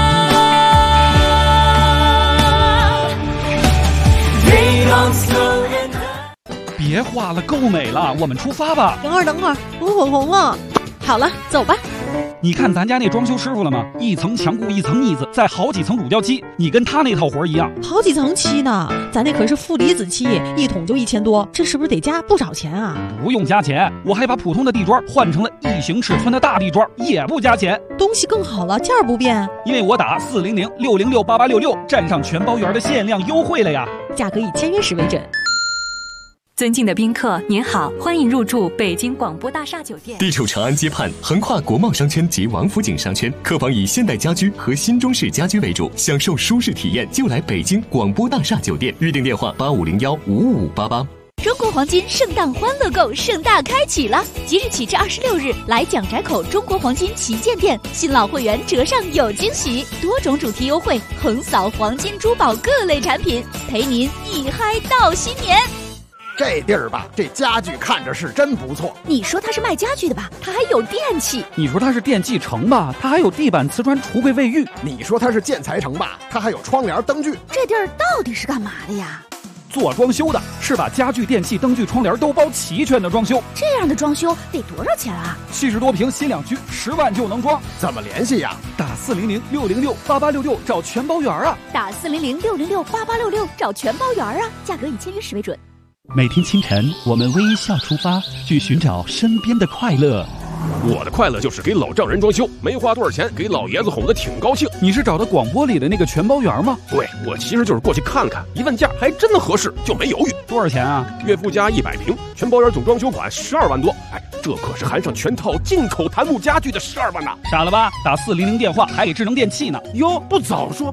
别画了，够美了，我们出发吧。 等会儿，我火红了。好了，走吧。 你看咱家那装修师傅了吗？一层墙固，一层腻子，再好几层乳胶漆，你跟他那套活一样。 好几层漆呢，咱那可是负离子漆，一桶就1000多，这是不是得加不少钱啊？ 不用加钱，我还把普通的地砖换成了异形尺寸的大地砖，也不加钱。 东西更好了，价儿不变。 因为我打400-606-8866，占上全包园的限量优惠了呀。 价格以签约时为准。 尊敬的宾客，您好，欢迎入住北京广播大厦酒店。 地处长安街畔，横跨国贸商圈及王府井商圈，客房以现代家居和新中式家居为主，享受舒适体验就来北京广播大厦酒店。预订电话8501-55588。 中国黄金圣诞欢乐购盛大开启了，即日起至26日，来蒋宅口中国黄金旗舰店，新老会员折上有惊喜，多种主题优惠，横扫黄金珠宝各类产品，陪您一嗨到新年。 这地儿吧，这家具看着是真不错。 你说它是卖家具的吧，它还有电器。 你说它是电器城吧，它还有地板、瓷砖、橱柜、卫浴。 你说它是建材城吧，它还有窗帘、灯具。 这地儿到底是干嘛的呀？ 做装修的，是把家具、电器、灯具、窗帘都包齐全的装修。 这样的装修得多少钱啊 ？70多平新两居，10万就能装。 怎么联系呀？ 打400-606-8866找全包园啊！ 打400-606-8866找全包园啊！价格以签约时为准。 每天清晨，我们微笑出发，去寻找身边的快乐。 我的快乐就是给老丈人装修，没花多少钱，给老爷子哄得挺高兴。 你是找的广播里的那个全包园吗？ 对，我其实就是过去看看，一问价还真的合适，就没犹豫。 多少钱啊？ 岳父家100平，全包园总装修款12万多。哎，这可是含上全套进口檀木家具的12万呐！ 傻了吧？打400电话还给智能电器呢。 哟，不早说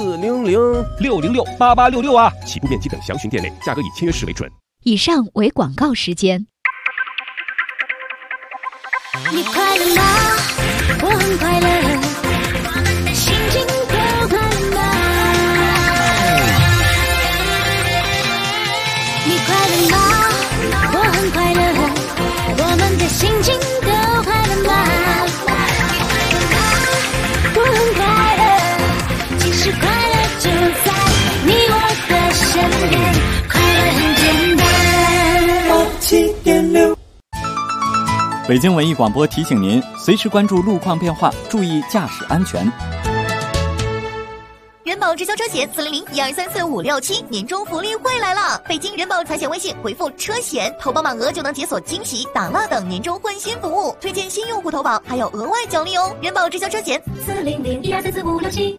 400-606-8866啊！ 起步面积等详询店内，价格以签约时为准。 以上为广告时间。 你快乐吗？我很快乐，心情都快乐吗？你快乐吗？我很快乐，我们的心情都快乐吗？我很快乐，其实快乐就在你我的身边，快乐很简单。 北京文艺广播提醒您，随时关注路况变化，注意驾驶安全。 人保直销车险400-1234-567年终福利会来了！北京人保财险微信回复车险，投保满额就能解锁惊喜、打蜡等年终换新服务，推荐新用户投保还有额外奖励哦！人保直销车险400-1234-567。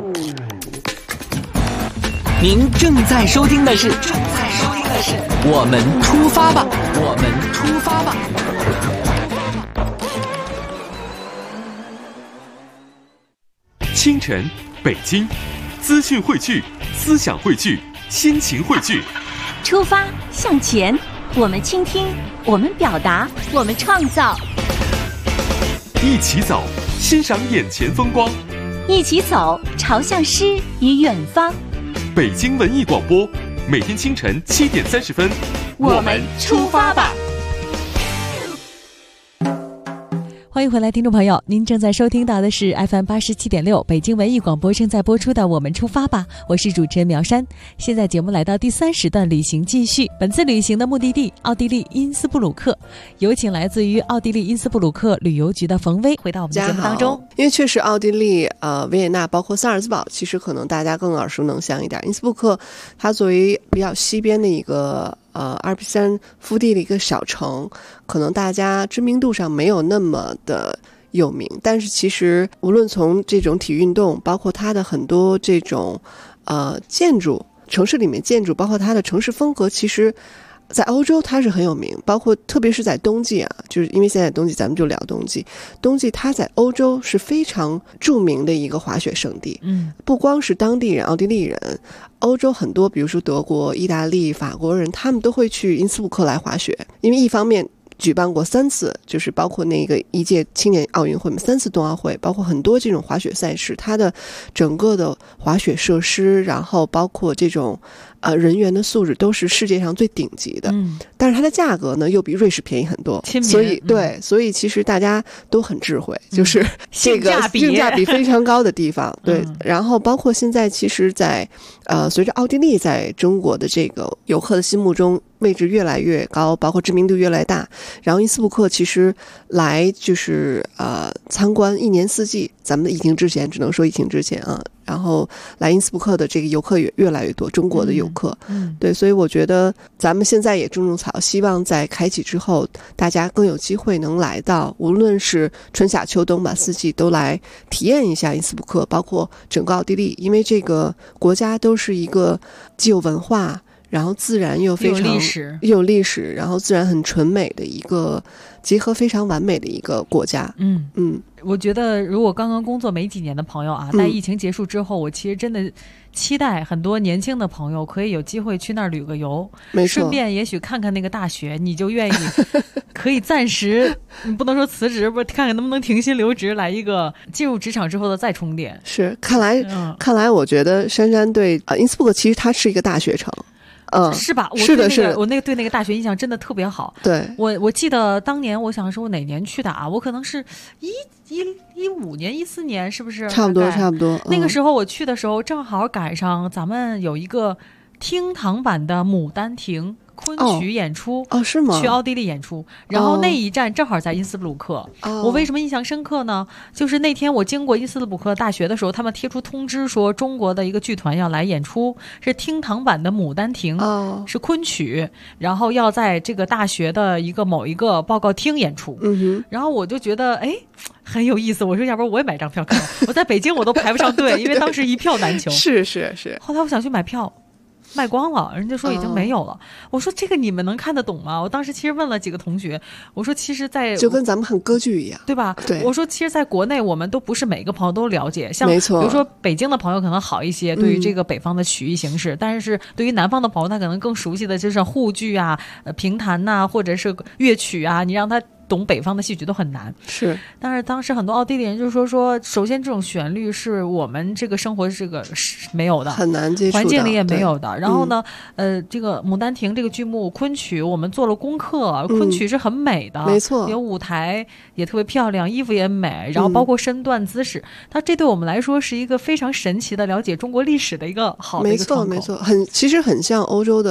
您正在收听的是我们出发吧，我们出发吧。 清晨，北京，资讯汇聚，思想汇聚，心情汇聚。 出发向前，我们倾听，我们表达，我们创造。 一起走，欣赏眼前风光。 一起走，朝向诗与远方。 北京文艺广播，每天清晨7点30分， 我们出发吧。 欢迎回来，听众朋友，您正在收听到的是 FM 87.6北京文艺广播正在播出的《我们出发吧》，我是主持人苗山。现在节目来到第30段，旅行继续。本次旅行的目的地奥地利因斯布鲁克，有请来自于奥地利因斯布鲁克旅游局的冯威回到我们的节目当中。 因为确实奥地利维也纳包括萨尔茨堡，其实可能大家更耳熟能详一点。因斯布鲁克它作为比较西边的一个阿尔卑斯山腹地的一个小城，可能大家知名度上没有那么的有名，但是其实无论从这种体育运动，包括它的很多这种建筑，城市里面建筑，包括它的城市风格，其实在欧洲它是很有名，包括特别是在冬季啊，就是因为现在冬季咱们就聊冬季，冬季它在欧洲是非常著名的一个滑雪胜地。不光是当地人奥地利人，欧洲很多比如说德国、意大利、法国人，他们都会去因斯布鲁克来滑雪，因为一方面举办过3次，就是包括那个一届青年奥运会3次冬奥会，包括很多这种滑雪赛事，它的整个的滑雪设施，然后包括这种人员的素质都是世界上最顶级的。但是它的价格呢又比瑞士便宜很多，所以所以其实大家都很智慧，就是这个性价比非常高的地方。对，然后包括现在其实在随着奥地利在中国的这个游客的心目中位置越来越高，包括知名度越来越大，然后因斯布鲁克其实来就是参观一年四季，咱们的疫情之前只能说疫情之前啊，然后来因斯布鲁克的这个游客也越来越多，中国的游客。对，所以我觉得咱们现在也种种草，希望在开启之后大家更有机会能来到，无论是春夏秋冬吧，4季都来体验一下因斯布鲁克，包括整个奥地利，因为这个国家都是一个既有文化，然后自然又非常有历史，然后自然很纯美的一个结合非常完美的一个国家。 我觉得如果刚刚工作没几年的朋友啊，在疫情结束之后，我其实真的期待很多年轻的朋友可以有机会去那儿旅个游，顺便也许看看那个大学，你就愿意可以暂时你不能说辞职，不看看能不能停薪留职，来一个进入职场之后的再充电。 是，看来我觉得珊珊对因斯布鲁克其实它是一个大学城。 是吧？ 是的， 我对那个大学印象真的特别好。 对， 我记得当年，我想说我哪年去的啊？我可能是15年、14年，是不是？ 差不多。 那个时候我去的时候，正好赶上咱们有一个厅堂版的《牡丹亭》昆曲演出。 是吗？ 去奥地利演出，然后那一站正好在因斯布鲁克。我为什么印象深刻呢？就是那天我经过因斯布鲁克大学的时候，他们贴出通知说中国的一个剧团要来演出，是厅堂版的《牡丹亭》，是昆曲，然后要在这个大学的某一个报告厅演出。然后我就觉得很有意思，我说要不然我也买张票看。我在北京我都排不上队，因为当时一票难求。 是。 后来我想去买票，卖光了，人家说已经没有了。我说这个你们能看得懂吗？我当时其实问了几个同学，我说其实就跟咱们看歌剧一样， 对吧？ 对， 我说其实在国内我们都不是每个朋友都了解，像比如说北京的朋友可能好一些，对于这个北方的曲艺形式，但是对于南方的朋友他可能更熟悉的就是沪剧啊、评弹呐，或者是乐曲啊，你让他懂北方的戏曲都很难。 是， 但是当时很多奥地利人就说，首先这种旋律是我们这个生活这个是没有的， 很难接触的， 环境里也没有的。然后呢，这个《牡丹亭》这个剧目昆曲，我们做了功课，昆曲是很美的， 没错， 有舞台也特别漂亮，衣服也美，然后包括身段姿势，它这对我们来说是一个非常神奇的了解中国历史的一个好的一个窗口。 没错，其实很像欧洲的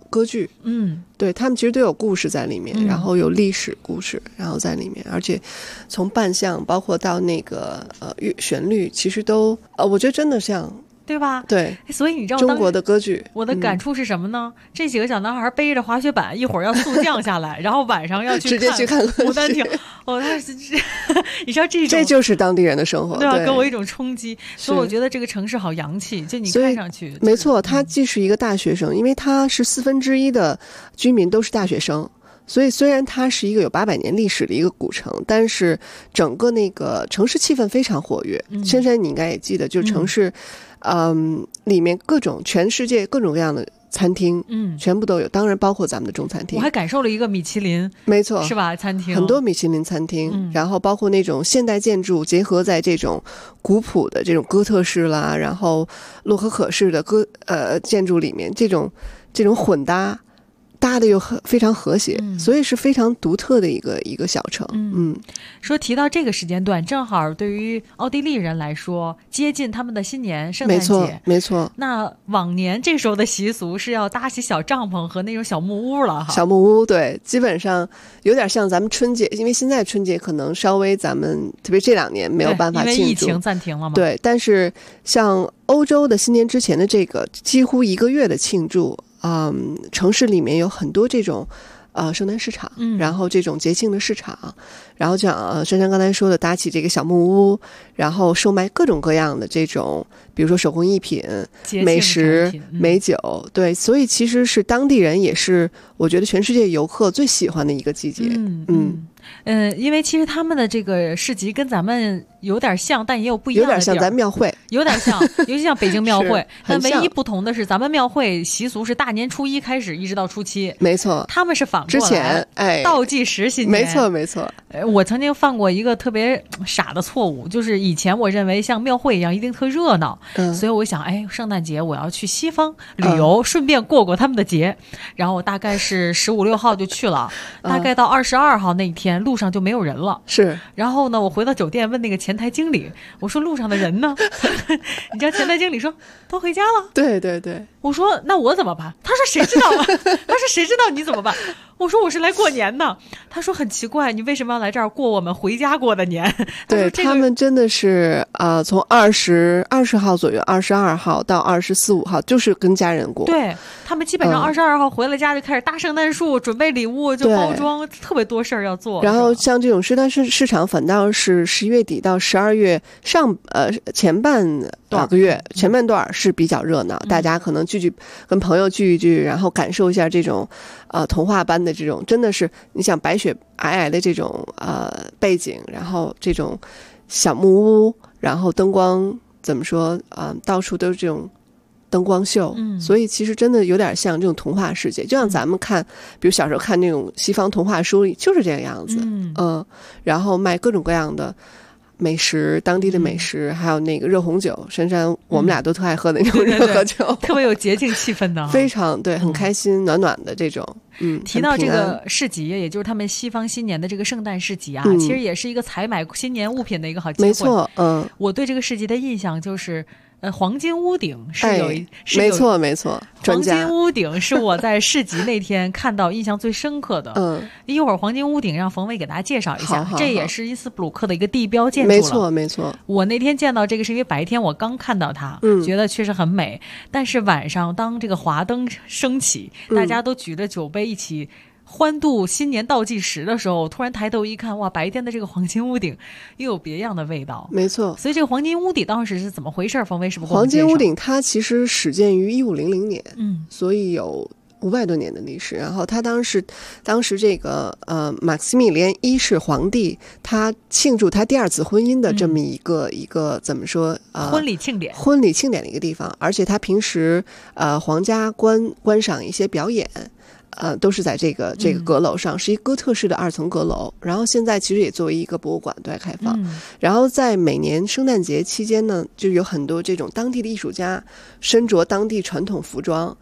歌剧，对，他们其实都有故事在里面，然后有历史故事，然后在里面，而且从扮相包括到那个旋律，其实都我觉得真的像。 对吧？ 对， 所以你知道中国的歌剧， 我的感触是什么呢？这几个小男孩背着滑雪板，一会儿要速降下来，然后晚上要直接去看牡丹亭。你知道这就是当地人的生活， 对吧？给我一种冲击，所以我觉得这个城市好洋气，就你看上去没错。他既是一个大学生，因为他是1/4的居民都是大学生。所以虽然它是一个有800年历史的一个古城，但是整个那个城市气氛非常活跃。珊珊，你应该也记得，就是城市，里面全世界各种各样的餐厅，全部都有，当然包括咱们的中餐厅。 我还感受了一个米其林， 没错， 是吧？餐厅很多米其林餐厅，然后包括那种现代建筑结合在这种古朴的这种哥特式啦，然后洛可可式的建筑里面，这种混搭的又非常和谐，所以是非常独特的一个小城。 说提到这个时间段，正好对于奥地利人来说，接近他们的新年圣诞节， 没错。 那往年这时候的习俗是要搭起小帐篷和那种小木屋了哈。 小木屋，对，基本上有点像咱们春节，因为现在春节可能稍微咱们特别这2年没有办法庆祝， 因为疫情暂停了嘛。 对，但是像欧洲的新年之前的这个几乎1个月的庆祝。城市里面有很多这种圣诞市场，然后这种节庆的市场，然后像珊珊刚才说的搭起这个小木屋，然后售卖各种各样的这种比如说手工艺品、美食、美酒，对，所以其实是当地人也是我觉得全世界游客最喜欢的一个季节。 因为其实他们的这个市集跟咱们有点像，但也有不一样的地儿， 有点像咱庙会， 有点像，尤其像北京庙会。但唯一不同的是，咱们庙会习俗是大年初1开始，一直到初7。 没错， 他们是反过来， 之前倒计时新年。 没错没错。 我曾经犯过一个特别傻的错误，就是以前我认为像庙会一样一定特热闹，所以我想，圣诞节我要去西方旅游，顺便过他们的节。然后我大概是15、16号就去了，大概到22号那一天。路上就没有人了， 是。 然后呢，我回到酒店问那个前台经理，我说路上的人呢？你知道前台经理说都回家了。 对对对。 我说那我怎么办？他说谁知道啊？他说谁知道你怎么办？我说我是来过年的。他说很奇怪，你为什么要来这儿过我们回家过的年？ 对，他们真的是从20号左右，22号到24、25号就是跟家人过。 对，他们基本上22号回了家就开始搭圣诞树、准备礼物，就包装，特别多事儿要做。 然后像这种圣诞市场，反倒是11月底到12月前半个月，前半段是比较热闹，大家可能跟朋友聚一聚，然后感受一下这种童话般的这种，真的是你想白雪皑皑的这种背景，然后这种小木屋，然后灯光怎么说到处都是这种灯光秀，所以其实真的有点像这种童话世界，就像咱们看比如小时候看那种西方童话书里就是这个样子。然后卖各种各样的美食，当地的美食，还有那个热红酒，珊珊我们俩都特爱喝的那种热红酒， 特别有节庆气氛的， 非常对，很开心，暖暖的这种。 提到这个市集，也就是他们西方新年的这个圣诞市集啊，其实也是一个采买新年物品的一个好机会。 没错， 我对这个市集的印象就是黄金屋顶是没错没错， 黄金屋顶是我在市集那天看到印象最深刻的。一会儿黄金屋顶让冯伟给大家介绍一下，这也是因斯布鲁克的一个地标建筑了。 没错没错， 我那天见到这个是因为白天我刚看到它，觉得确实很美，但是晚上当这个华灯升起，大家都举着酒杯一起欢度新年倒计时的时候，突然抬头一看，哇，白天的这个黄金屋顶又有别样的味道。 没错， 所以这个黄金屋顶当时是怎么回事？冯威是不是黄金屋顶它其实始建于1500年，所以有500多年的历史。然后他当时这个马克西米连一世皇帝，他庆祝他第2次婚姻的这么一个怎么说婚礼庆典的一个地方，而且他平时皇家观赏一些表演。都是在这个阁楼上，是一哥特式的2层阁楼。然后现在其实也作为一个博物馆对外开放。然后在每年圣诞节期间呢，就有很多这种当地的艺术家身着当地传统服装，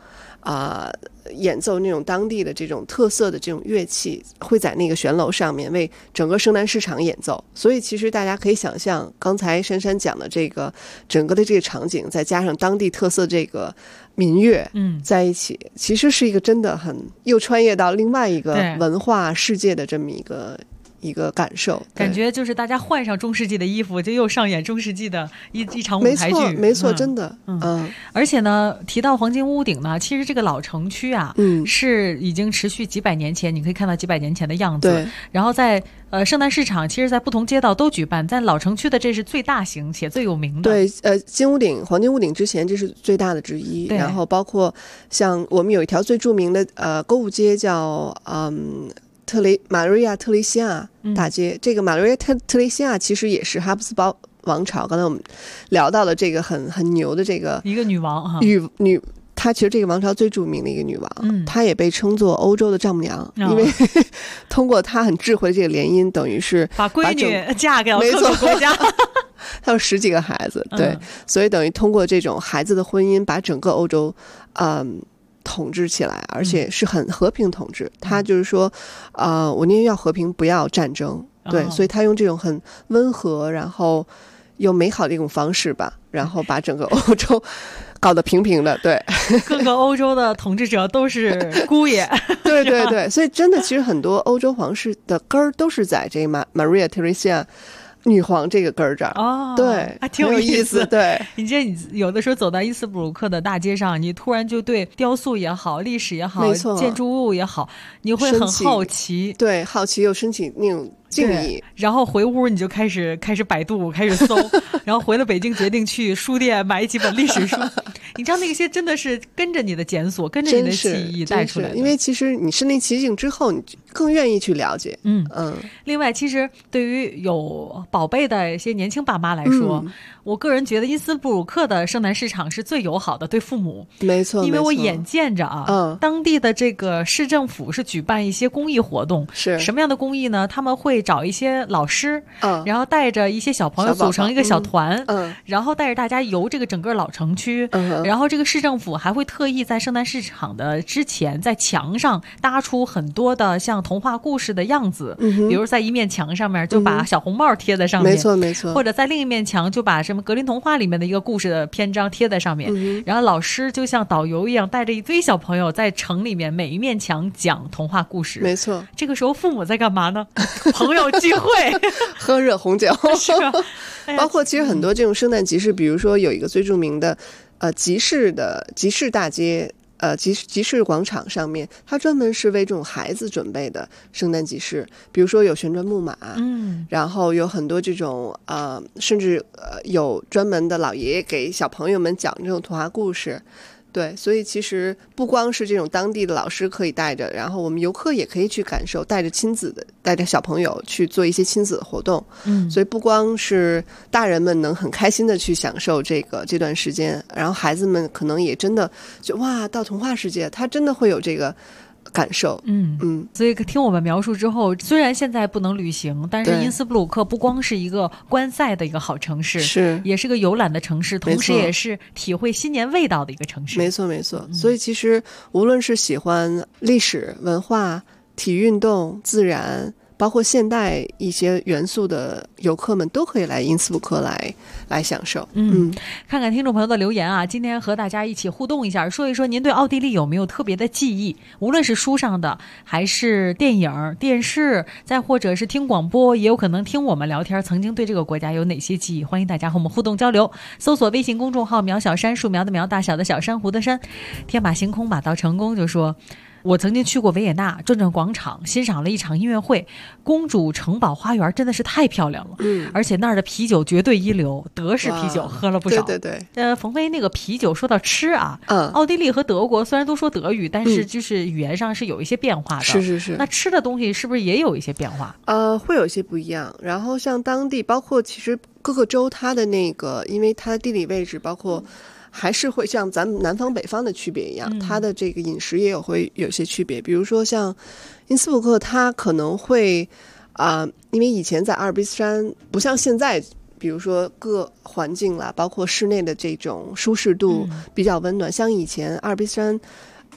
演奏那种当地的这种特色的这种乐器，会在那个悬楼上面为整个圣诞市场演奏。所以其实大家可以想象，刚才珊珊讲的这个整个的这个场景，再加上当地特色这个民乐在一起，其实是一个真的很又穿越到另外一个文化世界的这么一个感受， 感觉就是大家换上中世纪的衣服，就又上演中世纪的一场舞台剧。 没错，真的。 而且呢，提到黄金屋顶呢，其实这个老城区啊，是已经持续几百年前，你可以看到几百年前的样子。 对。 然后在圣诞市场，其实在不同街道都举办，在老城区的这是最大型且最有名的。 对，黄金屋顶之前这是最大的之一。然后包括像我们有一条最著名的购物街叫玛瑞亚特蕾西亚大街，这个玛瑞亚特蕾西亚其实也是哈布斯堡王朝，刚才我们聊到了这个很牛的这个一个女王哈， 她其实这个王朝最著名的一个女王，她也被称作欧洲的丈母娘，因为通过她很智慧的这个联姻，等于是把闺女嫁给了各个国家。 她有10几个孩子，对，所以等于通过这种孩子的婚姻，把整个欧洲统治起来，而且是很和平统治。他就是说，我宁愿要和平，不要战争。对，所以他用这种很温和，然后又美好的一种方式吧，然后把整个欧洲搞得平平的。对， 各个欧洲的统治者都是姑爷。 对对对，所以真的，其实很多欧洲皇室的根儿都是在这个Maria Theresia女皇这个根儿这儿。对， 还挺有意思。 对， 你有的时候走到伊斯布鲁克的大街上，你突然就对雕塑也好、历史也好、建筑物也好，你会很好奇。 对，好奇又升起那种敬意。 然后回屋你就开始百度，开始搜，然后回了北京决定去书店买几本历史书。你知道那些真的是跟着你的检索，跟着你的记忆带出来的。 因为其实你身临其境之后，你更愿意去了解。 另外，其实对于有宝贝的一些年轻爸妈来说，我个人觉得伊斯布鲁克的圣诞市场是最友好的，对父母。 没错， 因为我眼见着当地的这个市政府是举办一些公益活动。 是什么样的公益呢？他们会找一些老师，然后带着一些小朋友组成一个小团，然后带着大家游这个整个老城区。然后这个市政府还会特意在圣诞市场的之前，在墙上搭出很多的像童话故事的样子，比如在一面墙上面就把小红帽贴在上面， 没错没错， 或者在另一面墙就把什么格林童话里面的一个故事的篇章贴在上面，然后老师就像导游一样带着一堆小朋友在城里面每一面墙讲童话故事。 没错， 这个时候父母在干嘛呢？朋友聚会， 喝热红酒。 是啊， 包括其实很多这种圣诞集市，比如说有一个最著名的集市大街，集市广场上面，它专门是为这种孩子准备的圣诞集市，比如说有旋转木马，然后有很多这种甚至有专门的老爷爷给小朋友们讲这种童话故事。对，所以其实不光是这种当地的老师可以带着，然后我们游客也可以去感受，带着小朋友去做一些亲子的活动。所以不光是大人们能很开心的去享受这段时间，然后孩子们可能也真的就哇，到童话世界，他真的会有这个感受。 所以听我们描述之后，虽然现在不能旅行，但是因斯布鲁克不光是一个观赛的一个好城市， 是也是个游览的城市，同时也是体会新年味道的一个城市。 没错没错，所以其实无论是喜欢历史文化、体育运动、自然，包括现代一些元素的游客们都可以来因斯布鲁克来享受。 看看听众朋友的留言啊，今天和大家一起互动一下，说一说您对奥地利有没有特别的记忆，无论是书上的还是电影、电视，再或者是听广播，也有可能听我们聊天，曾经对这个国家有哪些记忆？欢迎大家和我们互动交流。搜索微信公众号苗小山，树苗的苗，大小的小，珊瑚的珊，天马行空马到成功，就说我曾经去过维也纳转转广场，欣赏了一场音乐会，公主城堡花园真的是太漂亮了。而且那儿的啤酒绝对一流，德式啤酒喝了不少。 对对对。 冯飞，那个啤酒说到吃啊，奥地利和德国虽然都说德语，但是就是语言上是有一些变化的。 是是是。 那吃的东西是不是也有一些变化？ 会有一些不一样。然后像当地，包括其实各个州它的那个，因为它的地理位置，包括还是会像咱们南方北方的区别一样，它的这个饮食也会有些区别。比如说像因斯布鲁克，它可能会因为以前在阿尔卑斯山不像现在，比如说各环境啦，包括室内的这种舒适度比较温暖。像以前阿尔卑斯山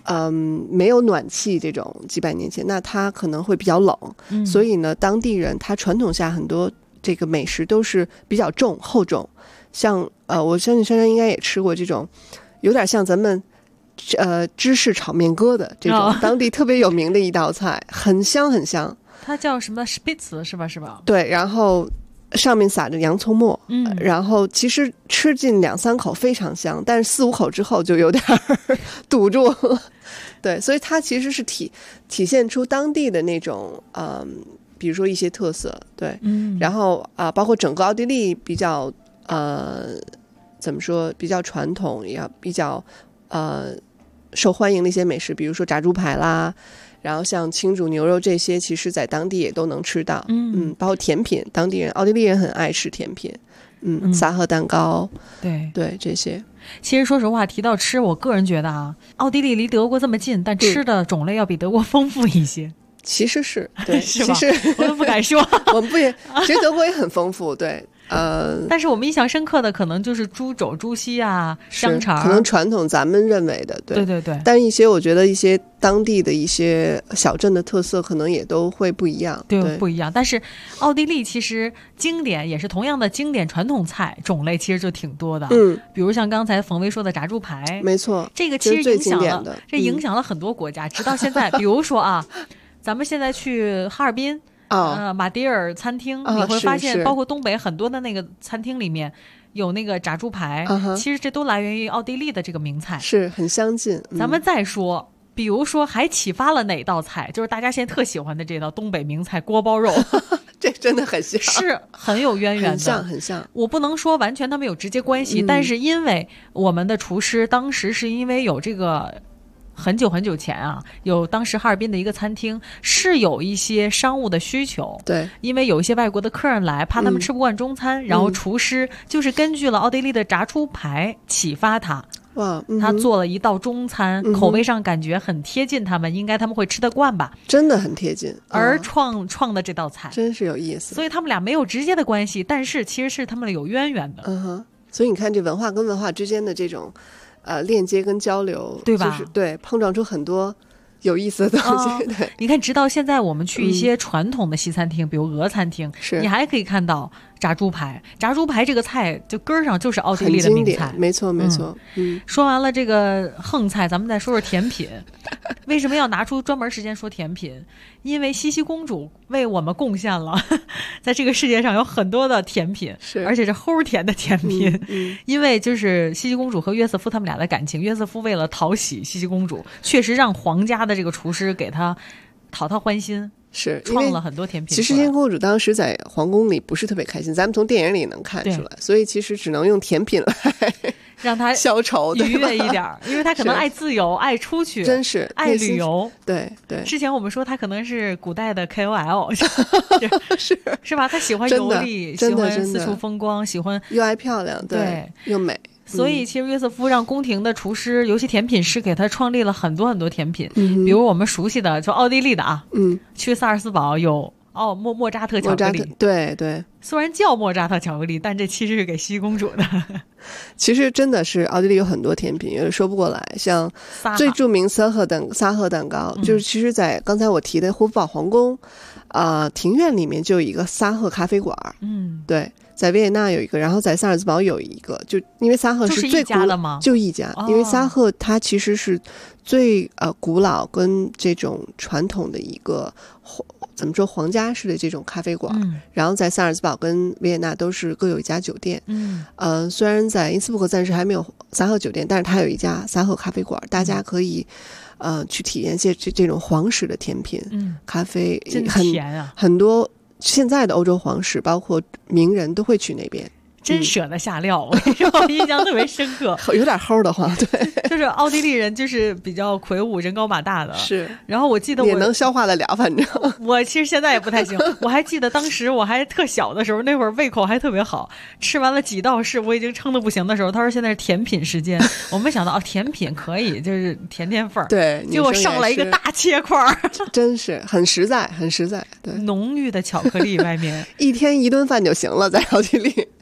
没有暖气这种几百年前，那它可能会比较冷，所以呢，当地人他传统下很多这个美食都是比较厚重，像我相信珊珊应该也吃过这种，有点像咱们芝士炒面疙瘩这种当地特别有名的一道菜，很香很香。 它叫什么 Spitz 是吧？对， 然后上面撒着洋葱末，然后其实吃进2-3口非常香，但是4-5口之后就有点堵住了。对，所以它其实是体现出当地的那种比如说一些特色，对，然后包括整个奥地利比较怎么说，比较传统，也比较受欢迎的一些美食，比如说炸猪排啦。然后像清煮牛肉这些，其实在当地也都能吃到。包括甜品，当地人奥地利人很爱吃甜品。萨赫蛋糕，对这些。 其实说实话，提到吃，我个人觉得奥地利离德国这么近，但吃的种类要比德国丰富一些。 其实是对， 是吧？ 其实我都不敢说， 我们不也，其实德国也很丰富，对。 但是我们印象深刻的可能就是猪肘、猪膝啊、香肠， 可能传统咱们认为的，对。但一些我觉得一些当地的一些小镇的特色，可能也都会不一样，对， 不一样。但是奥地利其实经典也是同样的经典传统菜种类，其实就挺多的。比如像刚才冯威说的炸猪排， 没错， 这个其实影响了很多国家，直到现在。比如说咱们现在去哈尔滨。马迭尔餐厅，你会发现包括东北很多的那个餐厅里面有那个炸猪排，其实这都来源于奥地利的这个名菜， 是很相近。 咱们再说比如说还启发了哪道菜，就是大家现在特喜欢的这道东北名菜锅包肉这真的很像， 是很有渊源的， 很像。 我不能说完全他们有直接关系，但是因为我们的厨师当时是因为有这个很久很久前有当时哈尔滨的一个餐厅是有一些商务的需求， 对， 因为有一些外国的客人来，怕他们吃不惯中餐，然后厨师就是根据了奥地利的炸猪排启发他。他做了一道中餐，口味上感觉很贴近他们，应该他们会吃得惯吧？ 真的很贴近。 而创的这道菜真是有意思， 所以他们俩没有直接的关系，但是其实是他们有渊源的。 所以你看这文化跟文化之间的这种链接跟交流， 对吧？ 就是对碰撞出很多有意思的东西。对， 你看，直到现在我们去一些传统的西餐厅，比如俄餐厅，你还可以看到炸猪排。炸猪排这个菜就根儿上就是奥地利的名菜， 没错没错。 说完了这个横菜，咱们再说说甜品。为什么要拿出专门时间说甜品？因为茜茜公主为我们贡献了在这个世界上有很多的甜品，而且是齁甜的甜品。因为就是茜茜公主和约瑟夫他们俩的感情，约瑟夫为了讨喜茜茜公主，确实让皇家的这个厨师给他讨欢心， 是创了很多甜品。 其实茜茜公主当时在皇宫里不是特别开心，咱们从电影里能看出来，所以其实只能用甜品来让他消愁愉悦一点，因为他可能爱自由，爱出去， 真是爱旅游。 对。 之前我们说他可能是古代的 KOL， 是吧？他喜欢游历，喜欢四处风光，喜欢又爱漂亮，对，又美。 所以其实约瑟夫让宫廷的厨师，尤其甜品师给他创立了很多很多甜品，比如我们熟悉的就奥地利的去萨尔斯堡有莫扎特巧克力， 对。 虽然叫莫扎特巧克力，但这其实是给茜茜公主的。 其实真的是奥地利有很多甜品，有点说不过来。像最著名萨赫蛋糕，就是其实在刚才我提的霍夫堡皇宫庭院里面就有一个萨赫咖啡馆，对。在维也纳有一个，然后在萨尔茨堡有一个，就因为萨赫是最古老的吗？就一家，因为萨赫它其实是最古老跟这种传统的一个怎么说皇家式的这种咖啡馆。然后在萨尔茨堡跟维也纳都是各有一家酒店。虽然在因斯布克暂时还没有萨赫酒店，但是它有一家萨赫咖啡馆，大家可以去体验一些这种皇室的甜品，咖啡真甜啊， 很多。现在的欧洲皇室包括名人都会去那边， 真舍得下料。我跟你说，我印象特别深刻， 有点齁的慌。对， 就是奥地利人就是比较魁梧，人高马大的， 是。 然后我记得也能消化得了，反正我其实现在也不太行。我还记得当时我还特小的时候，那会儿胃口还特别好，吃完了几道是我已经撑得不行的时候，他说现在是甜品时间，我没想到甜品可以就是甜份儿， 对， 结果上来一个大切块， 真是很实在，很实在，对， 浓郁的巧克力外面一天一顿饭就行了，在奥地利。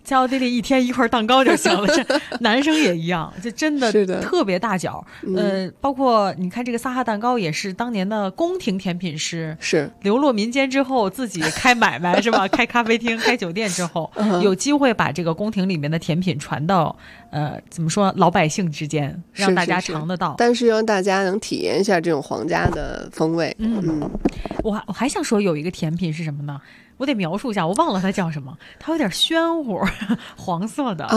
在奥地利一天1块蛋糕就行了，这男生也一样，就真的特别大脚。包括你看这个萨哈蛋糕也是当年的宫廷甜品师， 是流落民间之后自己开买卖是吧？开咖啡厅、开酒店之后，有机会把这个宫廷里面的甜品传到怎么说老百姓之间，让大家尝得到。 但是让大家能体验一下这种皇家的风味。 我还想说有一个甜品是什么呢？我得描述一下，我忘了它叫什么，它有点暄乎，黄色的。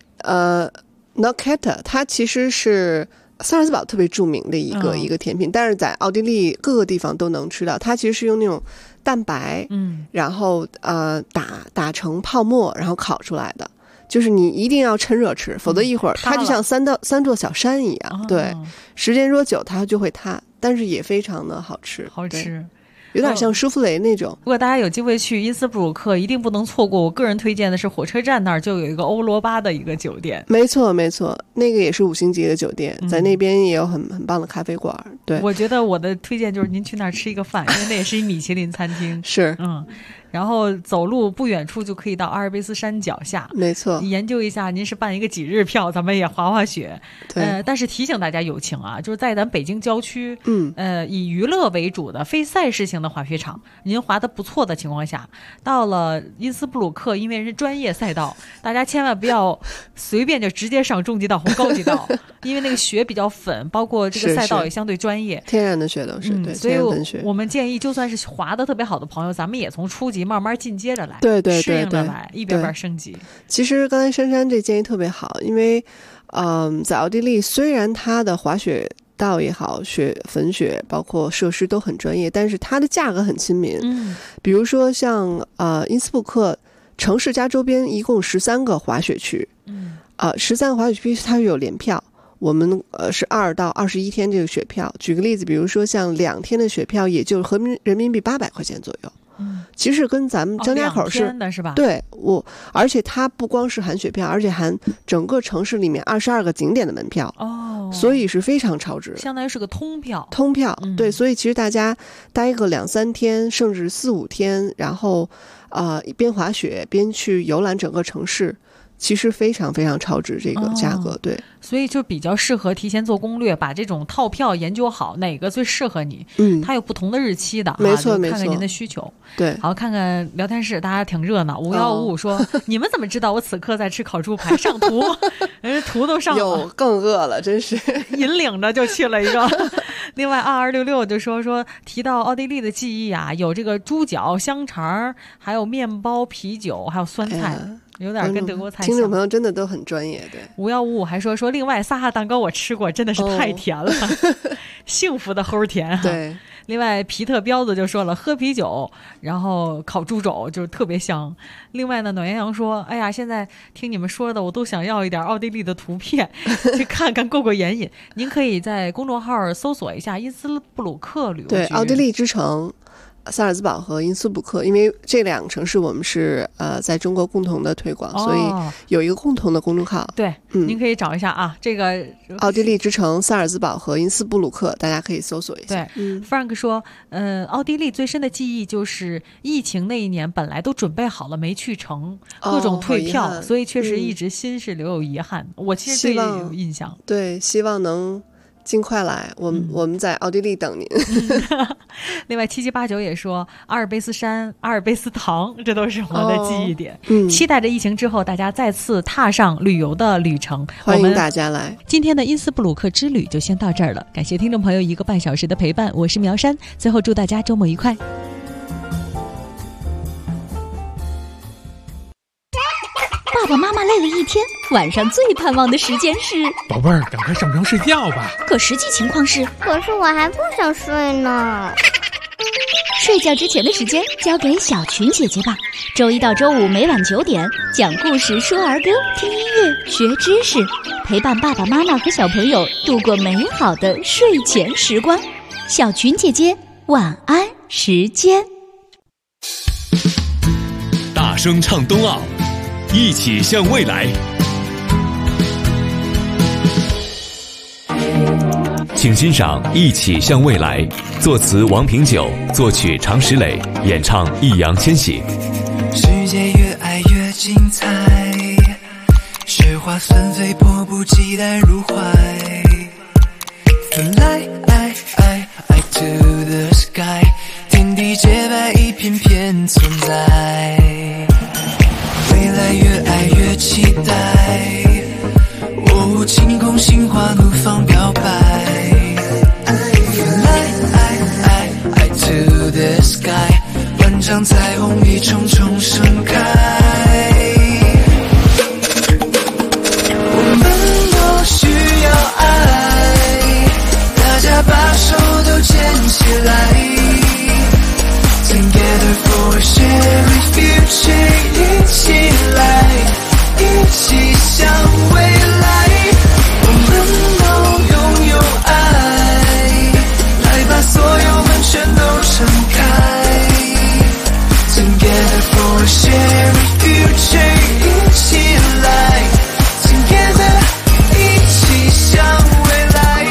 Nocketa， 它其实是萨尔茨堡特别著名的一个甜品，但是在奥地利各个地方都能吃到。它其实是用那种蛋白，然后打成泡沫，然后烤出来的。就是你一定要趁热吃，否则一会儿它就像三座小山一样。对，时间若久它就会塌，但是也非常的好吃。 好吃。 有点像舒芙蕾那种。 如果大家有机会去因斯布鲁克，一定不能错过。我个人推荐的是火车站那儿就有一个欧罗巴的一个酒店。 没错，那个也是5星级的酒店，在那边也有很棒的咖啡馆。对， 我觉得我的推荐就是您去那儿吃一个饭，因为那也是一米其林餐厅。 是， 然后走路不远处就可以到阿尔卑斯山脚下。 没错， 研究一下，您是办一个几日票，咱们也滑雪。 对， 但是提醒大家友情啊，就是在咱北京郊区，以娱乐为主的非赛事型的滑雪场，您滑得不错的情况下，到了因斯布鲁克，因为是专业赛道，大家千万不要随便就直接上中级道或高级道，因为那个雪比较粉，包括这个赛道也相对专业， 天然的雪都是，对， 所以我们建议，就算是滑得特别好的朋友，咱们也从初级慢慢进阶着来， 对， 适应着来，一边升级。 其实刚才珊珊这建议特别好，因为在奥地利虽然它的滑雪道也好，粉雪包括设施都很专业，但是它的价格很亲民。比如说像因斯布鲁克城市加周边一共13个滑雪区，13个滑雪区它有联票。我们是2到21天这个雪票。举个例子，比如说像2天的雪票，也就合人民币800块钱左右。其实跟咱们张家口 2天的是吧？ 对，而且它不光是含雪票，而且含整个城市里面22个景点的门票。所以是非常超值， 相当于是个通票。 对，所以其实大家待个2-3天，甚至4-5天，然后边滑雪边去游览整个城市。其实非常非常超值这个价格，对， 所以就比较适合提前做攻略，把这种套票研究好，哪个最适合你。它有不同的日期的， 没错， 看看您的需求。 对， 好，看看聊天室，大家挺热闹。5155说：“你们怎么知道我此刻在吃烤猪排？上图，人家图都上了。” 有更饿了，真是引领着就去了一个。另外2266就说提到奥地利的记忆啊，有这个猪脚、香肠，还有面包、啤酒，还有酸菜。有点跟德国菜像。 听众朋友真的都很专业，对。 5155还说另外萨哈蛋糕我吃过，真的是太甜了，幸福的齁甜。 对。 另外皮特彪子就说了，喝啤酒然后烤猪肘就是特别香。另外呢，暖洋洋说，哎呀，现在听你们说的我都想要一点奥地利的图片去看看过眼瘾。您可以在公众号搜索一下因斯布鲁克旅游局， 对，奥地利之城萨尔茨堡和因斯布鲁克，因为这2个城市我们是在中国共同的推广，所以有一个共同的公众号。 对，您可以找一下啊，这个奥地利之城萨尔茨堡和因斯布鲁克，大家可以搜索一下。 对，Frank 说，奥地利最深的记忆就是疫情那一年本来都准备好了没去成，各种退票，所以确实一直心是留有遗憾。我其实对这有印象。 对，希望能尽快来，我们在奥地利等您。 另外7789也说，阿尔卑斯山、阿尔卑斯糖，这都是我的记忆点。期待着疫情之后大家再次踏上旅游的旅程， 欢迎大家来。 今天的因斯布鲁克之旅就先到这儿了，感谢听众朋友1个半小时的陪伴，我是苗山，最后祝大家周末愉快。 爸爸妈妈累了一天，晚上最盼望的时间是…… 宝贝儿，赶快上床睡觉吧。 可实际情况是…… 可是我还不想睡呢。 睡觉之前的时间交给小群姐姐吧。周一到周五每晚9点，讲故事、说儿歌、听音乐、学知识，陪伴爸爸妈妈和小朋友度过美好的睡前时光。小群姐姐晚安时间。 大声唱冬奥，一起向未来。请欣赏《一起向未来》，作词王平久，作曲常石磊，演唱易烊千玺。 世界越爱越精彩。 纷飞，迫不及待入怀。Fly to the sky， 天地洁白，一片片存在。未来越爱越期待，哦，晴空心花怒放表白。Fly to the sky， 万丈彩虹一重重盛开。我们都需要爱，大家把手都牵起来。Together for a shared future， 一起来，一起向未来。我们都拥有爱，来把所有门全都敞开。Together for a shared future， 一起来 ，Together 一起向未来。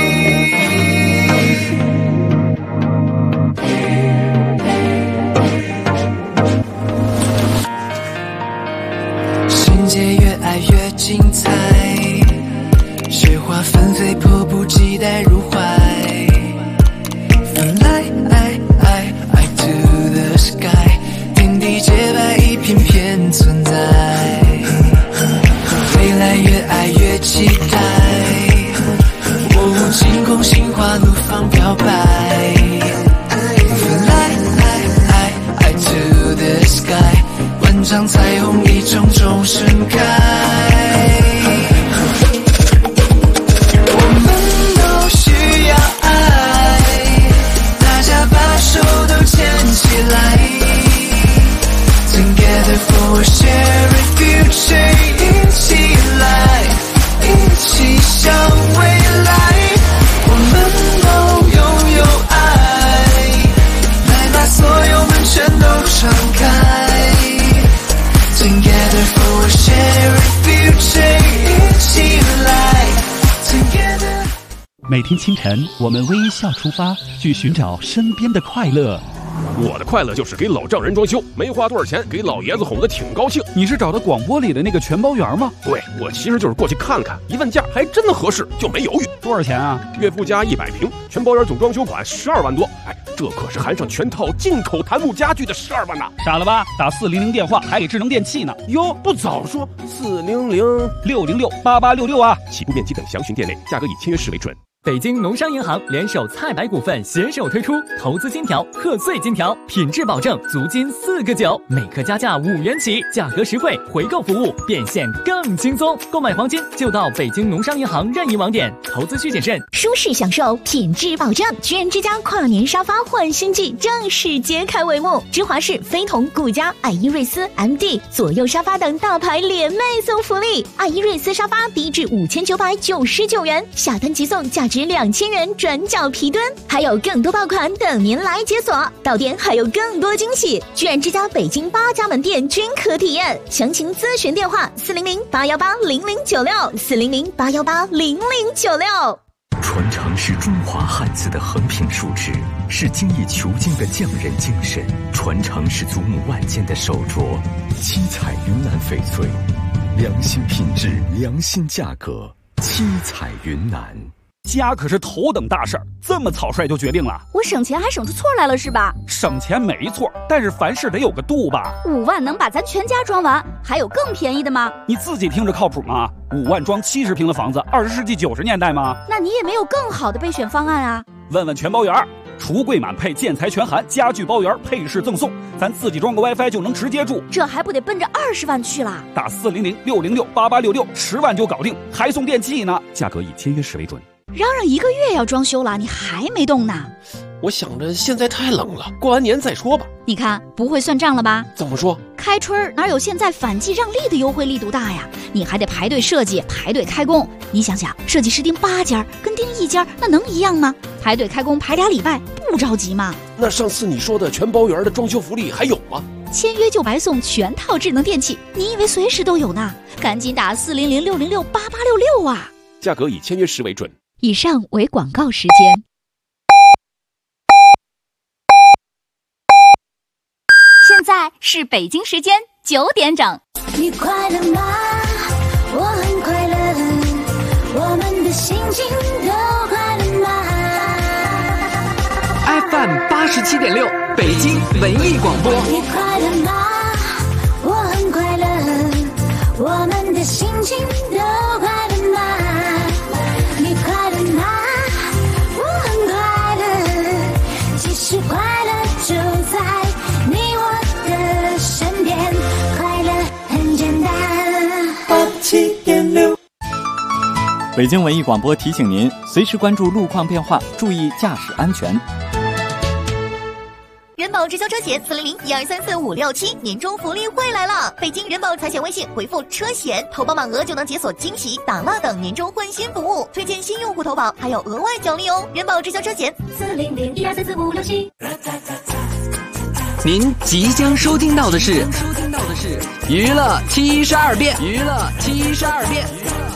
世界越爱越精彩，雪花纷飞，迫不及待入怀。Fly to the sky， 天地洁白，一片片存在。未来越爱越期待，哦，晴空心花怒放表白。Fly to the sky， 万丈彩虹一重重盛开。我们都需要爱，大家把手都牵起来。Together for a shared future， 一起来，一起向未来。我们都拥有爱，来把所有门全都敞开。Together for a shared future， 一起来 Together。 每天清晨，我们微笑出发，去寻找身边的快乐。 我的快乐就是给老丈人装修，没花多少钱，给老爷子哄得挺高兴。 你是找的广播里的那个全包员吗？ 对，我其实就是过去看看，一问价还真的合适，就没犹豫。 多少钱啊？ 岳父家100平，全包员总装修款12万多。哎，这可是含上全套进口檀木家具的12万呐！ 傻了吧？打400电话还给智能电器呢。 哟，不早说 400-606-8866啊！ 起步面积等详询店内，价格以签约时为准。 北京农商银行联手菜百股份携手推出投资金条、贺岁金条，品质保证，足金4个9，每克加价5元起，价格实惠，回购服务变现更轻松。购买黄金就到北京农商银行任意网点，投资需谨慎。 舒适享受，品质保证。居然之家跨年沙发换新季正式揭开帷幕，芝华士、飞同、顾家、爱依瑞斯、MD、左右沙发等大牌联袂送福利。爱依瑞斯沙发低至5999元，下单即送价值2000元转角皮墩，还有更多爆款等您来解锁。到店还有更多惊喜，居然之家北京8家门店均可体验。详情咨询电话400-818-0096，400-818-0096。 传承是中华汉字的横平竖直，是精益求精的匠人精神；传承是祖母万件的手镯。七彩云南翡翠，良心品质，良心价格。七彩云南。 家可是头等大事儿，这么草率就决定了？ 我省钱还省出错来了是吧？ 省钱没错，但是凡事得有个度吧。 5万能把咱全家装完，还有更便宜的吗？ 你自己听着靠谱吗？5万装70平的房子，20世纪90年代吗？ 那你也没有更好的备选方案啊？ 问问全包圆，橱柜满配，建材全含，家具包圆，配饰赠送，咱自己装个 WiFi 就能直接住， 这还不得奔着20万去啦？ 打400-606-8866，10万就搞定，还送电器呢，价格以签约时为准。 嚷嚷1个月要装修了，你还没动呢？ 我想着现在太冷了，过完年再说吧。 你看不会算账了吧？ 怎么说？ 开春哪有现在反季让利的优惠力度大呀？你还得排队设计，排队开工。你想想，设计师盯8家，跟盯1家那能一样吗？排队开工排2礼拜，不着急吗？ 那上次你说的全包圆的装修福利还有吗？ 签约就白送全套智能电器，你以为随时都有呢？赶紧打400-606-8866啊！ 价格以签约时为准。 以上为广告时间。 现在是北京时间9点整。 你快乐吗？我很快 FM87.6，北京文艺广播。 你快乐吗？我很快乐，我们的心情都快乐吗？你快乐吗？我很快乐，其实快乐就在你我的身边，快乐很简单。87.6。 北京文艺广播提醒您，随时关注路况变化，注意驾驶安全。 人保直销车险400-1234567年终福利会来了！北京人保财险微信回复车险，投保满额就能解锁惊喜、打蜡等年终换新服务，推荐新用户投保还有额外奖励哦！人保直销车险400-1234567。 您即将收听到的是娱乐72变。